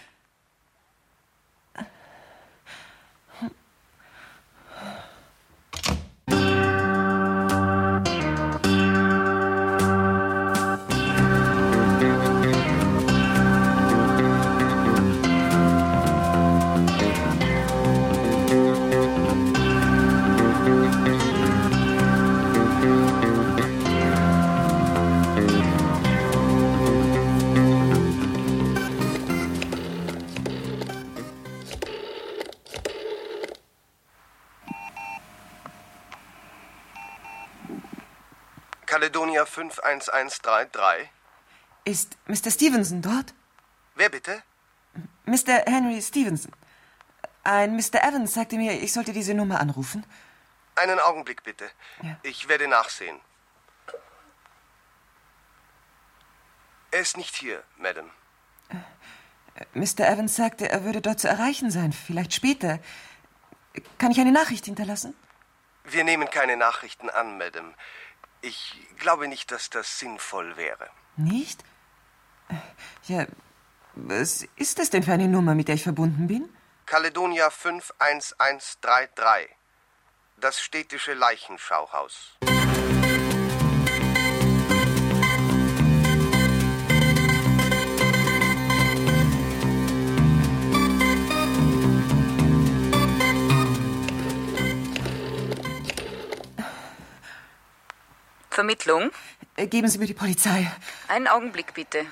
Caledonia fünf eins eins drei drei. Ist Mister Stevenson dort? Wer bitte? Mister Henry Stevenson. Ein Mister Evans sagte mir, ich sollte diese Nummer anrufen. Einen Augenblick bitte. Ja. Ich werde nachsehen. Er ist nicht hier, Madam. Mister Evans sagte, er würde dort zu erreichen sein, vielleicht später. Kann ich eine Nachricht hinterlassen? Wir nehmen keine Nachrichten an, Madam. Ich glaube nicht, dass das sinnvoll wäre. Nicht? Ja, was ist das denn für eine Nummer, mit der ich verbunden bin? Caledonia fünf eins eins drei drei. Das städtische Leichenschauhaus. Vermittlung? Geben Sie mir die Polizei. Einen Augenblick, bitte.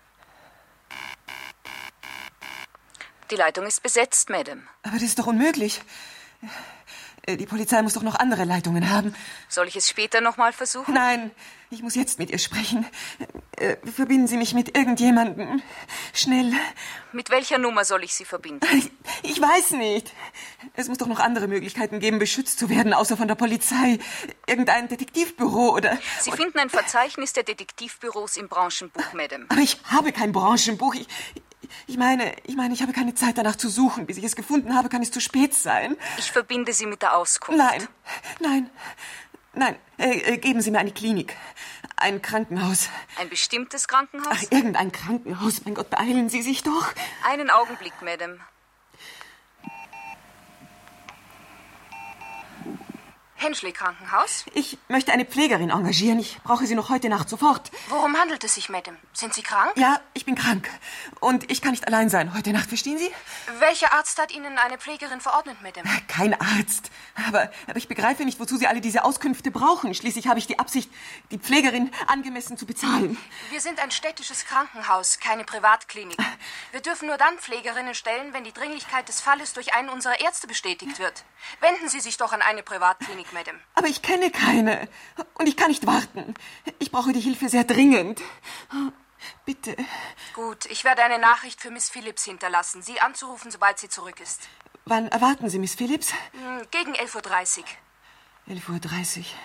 Die Leitung ist besetzt, Madam. Aber das ist doch unmöglich. Die Polizei muss doch noch andere Leitungen haben. Soll ich es später noch mal versuchen? Nein, ich muss jetzt mit ihr sprechen. Verbinden Sie mich mit irgendjemandem. Schnell. Mit welcher Nummer soll ich Sie verbinden? Ich, ich weiß nicht. Es muss doch noch andere Möglichkeiten geben, beschützt zu werden, außer von der Polizei. Irgendein Detektivbüro oder... Sie finden ein Verzeichnis der Detektivbüros im Branchenbuch, Madam. Aber ich habe kein Branchenbuch. Ich, ich meine, ich meine, ich habe keine Zeit danach zu suchen. Bis ich es gefunden habe, kann es zu spät sein. Ich verbinde Sie mit der Auskunft. Nein, nein, nein. Äh, geben Sie mir eine Klinik. Ein Krankenhaus. Ein bestimmtes Krankenhaus? Ach, irgendein Krankenhaus. Mein Gott, beeilen Sie sich doch. Einen Augenblick, Madam. Henschley Krankenhaus? Ich möchte eine Pflegerin engagieren. Ich brauche sie noch heute Nacht sofort. Worum handelt es sich, Madame? Sind Sie krank? Ja, ich bin krank. Und ich kann nicht allein sein heute Nacht, verstehen Sie? Welcher Arzt hat Ihnen eine Pflegerin verordnet, Madame? Kein Arzt. Aber, aber ich begreife nicht, wozu Sie alle diese Auskünfte brauchen. Schließlich habe ich die Absicht, die Pflegerin angemessen zu bezahlen. Wir sind ein städtisches Krankenhaus, keine Privatklinik. Wir dürfen nur dann Pflegerinnen stellen, wenn die Dringlichkeit des Falles durch einen unserer Ärzte bestätigt wird. Wenden Sie sich doch an eine Privatklinik, Madame. Aber ich kenne keine. Und ich kann nicht warten. Ich brauche die Hilfe sehr dringend. Bitte. Gut, ich werde eine Nachricht für Miss Phillips hinterlassen, Sie anzurufen, sobald sie zurück ist. Wann erwarten Sie Miss Phillips? Gegen elf Uhr dreißig. elf Uhr dreißig.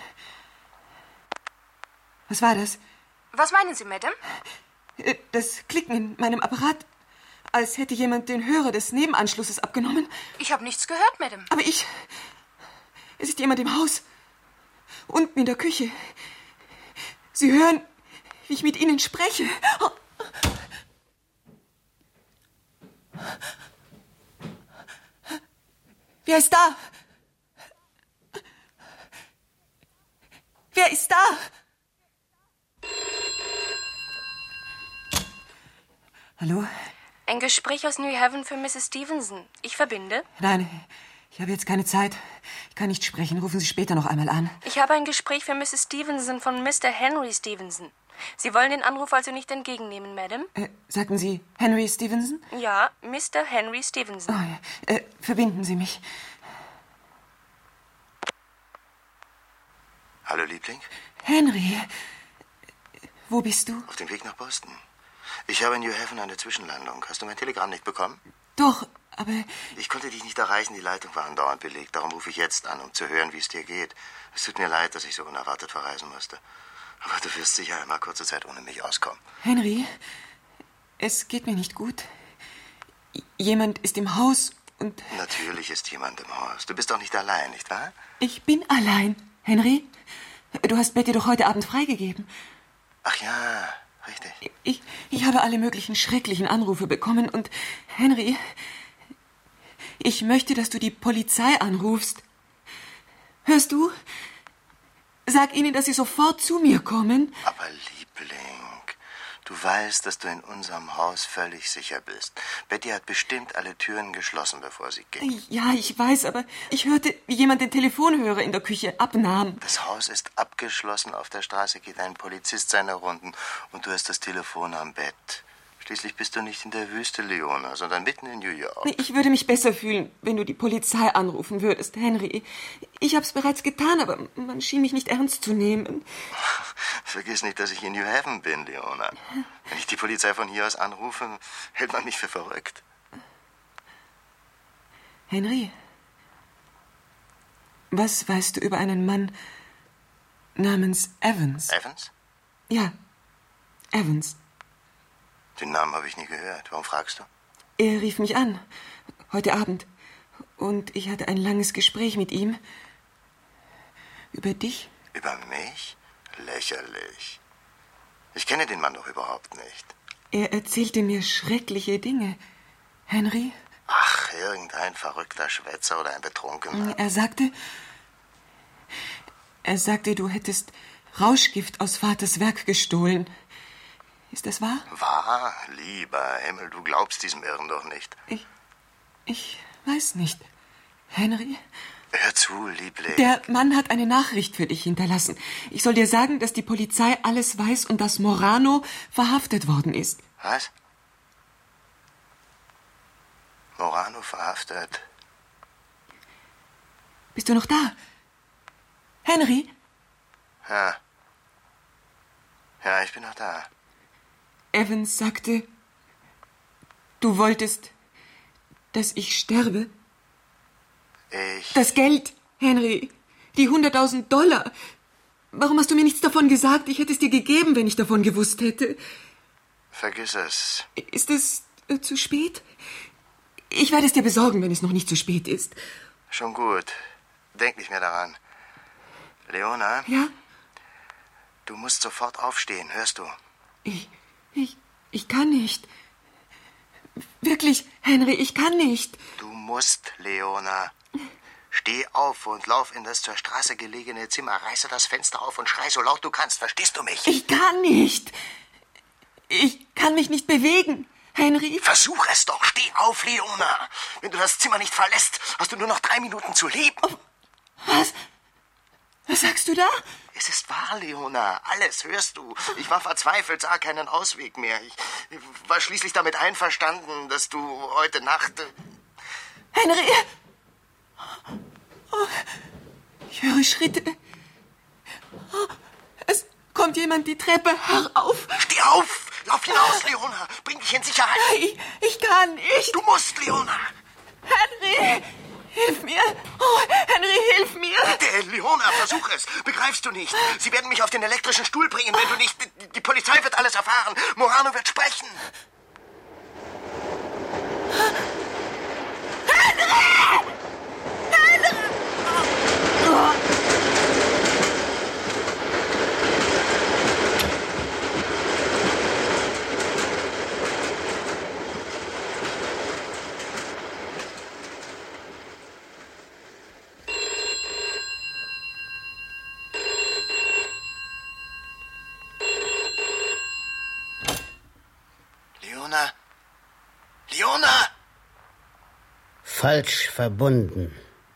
Was war das? Was meinen Sie, Madame? Das Klicken in meinem Apparat, als hätte jemand den Hörer des Nebenanschlusses abgenommen. Ich habe nichts gehört, Madame. Aber ich... Es ist jemand im Haus. Unten in der Küche. Sie hören, wie ich mit Ihnen spreche. Wer ist da? Wer ist da? Hallo? Ein Gespräch aus New Haven für Misses Stevenson. Ich verbinde. Nein, ich habe jetzt keine Zeit. Ich kann nicht sprechen. Rufen Sie später noch einmal an. Ich habe ein Gespräch für Misses Stevenson von Mister Henry Stevenson. Sie wollen den Anruf also nicht entgegennehmen, Madame? Äh, sagten Sie Henry Stevenson? Ja, Mister Henry Stevenson. Oh, ja. äh, verbinden Sie mich. Hallo, Liebling. Henry, wo bist du? Auf dem Weg nach Boston. Ich habe in New Haven eine Zwischenlandung. Hast du mein Telegramm nicht bekommen? Doch, aber... Ich konnte dich nicht erreichen, die Leitung war andauernd belegt. Darum rufe ich jetzt an, um zu hören, wie es dir geht. Es tut mir leid, dass ich so unerwartet verreisen musste. Aber du wirst sicher einmal kurze Zeit ohne mich auskommen. Henry, es geht mir nicht gut. Jemand ist im Haus und... Natürlich ist jemand im Haus. Du bist doch nicht allein, nicht wahr? Ich bin allein, Henry. Du hast Betty doch heute Abend freigegeben. Ach ja, richtig. Ich, ich habe alle möglichen schrecklichen Anrufe bekommen und, Henry, ich möchte, dass du die Polizei anrufst. Hörst du? Sag ihnen, dass sie sofort zu mir kommen. Aber Liebling, du weißt, dass du in unserem Haus völlig sicher bist. Betty hat bestimmt alle Türen geschlossen, bevor sie ging. Ja, ich weiß, aber ich hörte, wie jemand den Telefonhörer in der Küche abnahm. Das Haus ist abgeschlossen, auf der Straße geht ein Polizist seine Runden und du hast das Telefon am Bett. Schließlich bist du nicht in der Wüste, Leona, sondern mitten in New York. Ich würde mich besser fühlen, wenn du die Polizei anrufen würdest, Henry. Ich hab's bereits getan, aber man schien mich nicht ernst zu nehmen. Vergiss nicht, dass ich in New Haven bin, Leona. Wenn ich die Polizei von hier aus anrufe, hält man mich für verrückt. Henry, was weißt du über einen Mann namens Evans? Evans? Ja, Evans. Den Namen habe ich nie gehört. Warum fragst du? Er rief mich an, heute Abend. Und ich hatte ein langes Gespräch mit ihm. Über dich? Über mich? Lächerlich. Ich kenne den Mann doch überhaupt nicht. Er erzählte mir schreckliche Dinge. Henry? Ach, irgendein verrückter Schwätzer oder ein Betrunkener. Er sagte... Er sagte, du hättest Rauschgift aus Vaters Werk gestohlen. Ist das wahr? Wahr? Lieber Himmel, du glaubst diesem Irren doch nicht. Ich... Ich weiß nicht. Henry? Hör zu, Liebling. Der Mann hat eine Nachricht für dich hinterlassen. Ich soll dir sagen, dass die Polizei alles weiß und dass Morano verhaftet worden ist. Was? Morano verhaftet? Bist du noch da? Henry? Ja. Ja, ich bin noch da. Evans sagte, du wolltest, dass ich sterbe. Ich... Das Geld, Henry. Die hunderttausend Dollar. Warum hast du mir nichts davon gesagt? Ich hätte es dir gegeben, wenn ich davon gewusst hätte. Vergiss es. Ist es äh, zu spät? Ich werde es dir besorgen, wenn es noch nicht zu spät ist. Schon gut. Denk nicht mehr daran. Leona? Ja? Du musst sofort aufstehen, hörst du? Ich... Ich... Ich kann nicht. Wirklich, Henry, ich kann nicht. Du musst, Leona. Steh auf und lauf in das zur Straße gelegene Zimmer, reiße das Fenster auf und schrei so laut du kannst. Verstehst du mich? Ich kann nicht. Ich kann mich nicht bewegen. Henry? Versuch es doch. Steh auf, Leona. Wenn du das Zimmer nicht verlässt, hast du nur noch drei Minuten zu leben. Oh, was? Was sagst du da? Es ist wahr, Leona. Alles hörst du. Ich war verzweifelt, sah keinen Ausweg mehr. Ich war schließlich damit einverstanden, dass du heute Nacht... Henry! Oh, ich höre Schritte. Oh, es kommt jemand die Treppe. Hör auf! Steh auf! Lauf hinaus, Leona! Bring dich in Sicherheit! Ich, ich kann nicht! Du musst, Leona! Henry! Hilf mir! Oh, Henry, hilf mir! Bitte, Leona, versuch es! Begreifst du nicht? Sie werden mich auf den elektrischen Stuhl bringen, wenn du nicht... Die Polizei wird alles erfahren. Morano wird sprechen. Henry! Henry! Oh. Leona? Leona! Falsch verbunden.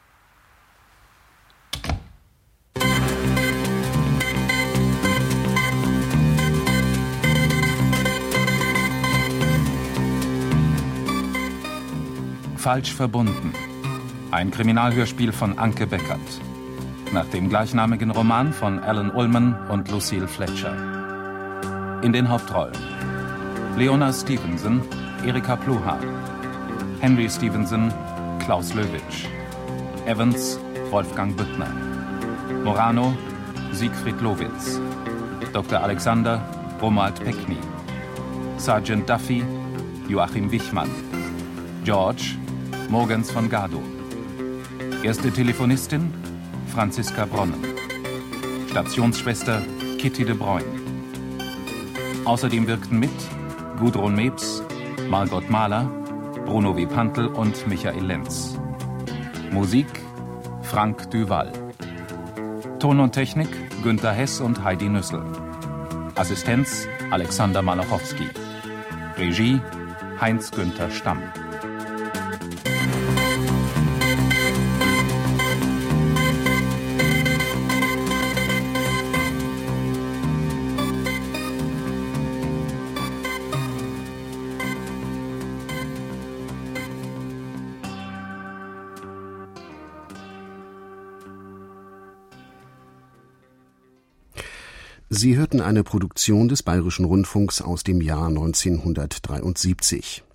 Falsch verbunden. Ein Kriminalhörspiel von Anke Beckert. Nach dem gleichnamigen Roman von Alan Ullman und Lucille Fletcher. In den Hauptrollen Leona Stevenson, Erika Pluhar. Henry Stevenson, Klaus Löwitsch. Evans, Wolfgang Büttner. Morano, Siegfried Lowitz. Doktor Alexander, Romuald Peckny. Sergeant Duffy, Joachim Wichmann. George, Mogens von Gado. Erste Telefonistin, Franziska Bronnen. Stationsschwester, Kitty de Bruyne. Außerdem wirkten mit Gudrun Mebs, Margot Mahler, Bruno W. Pantel und Michael Lenz. Musik Frank Duval. Ton und Technik Günter Hess und Heidi Nüssel. Assistenz Alexander Malachowski. Regie Heinz-Günther Stamm. Sie hörten eine Produktion des Bayerischen Rundfunks aus dem Jahr neunzehnhundertdreiundsiebzig.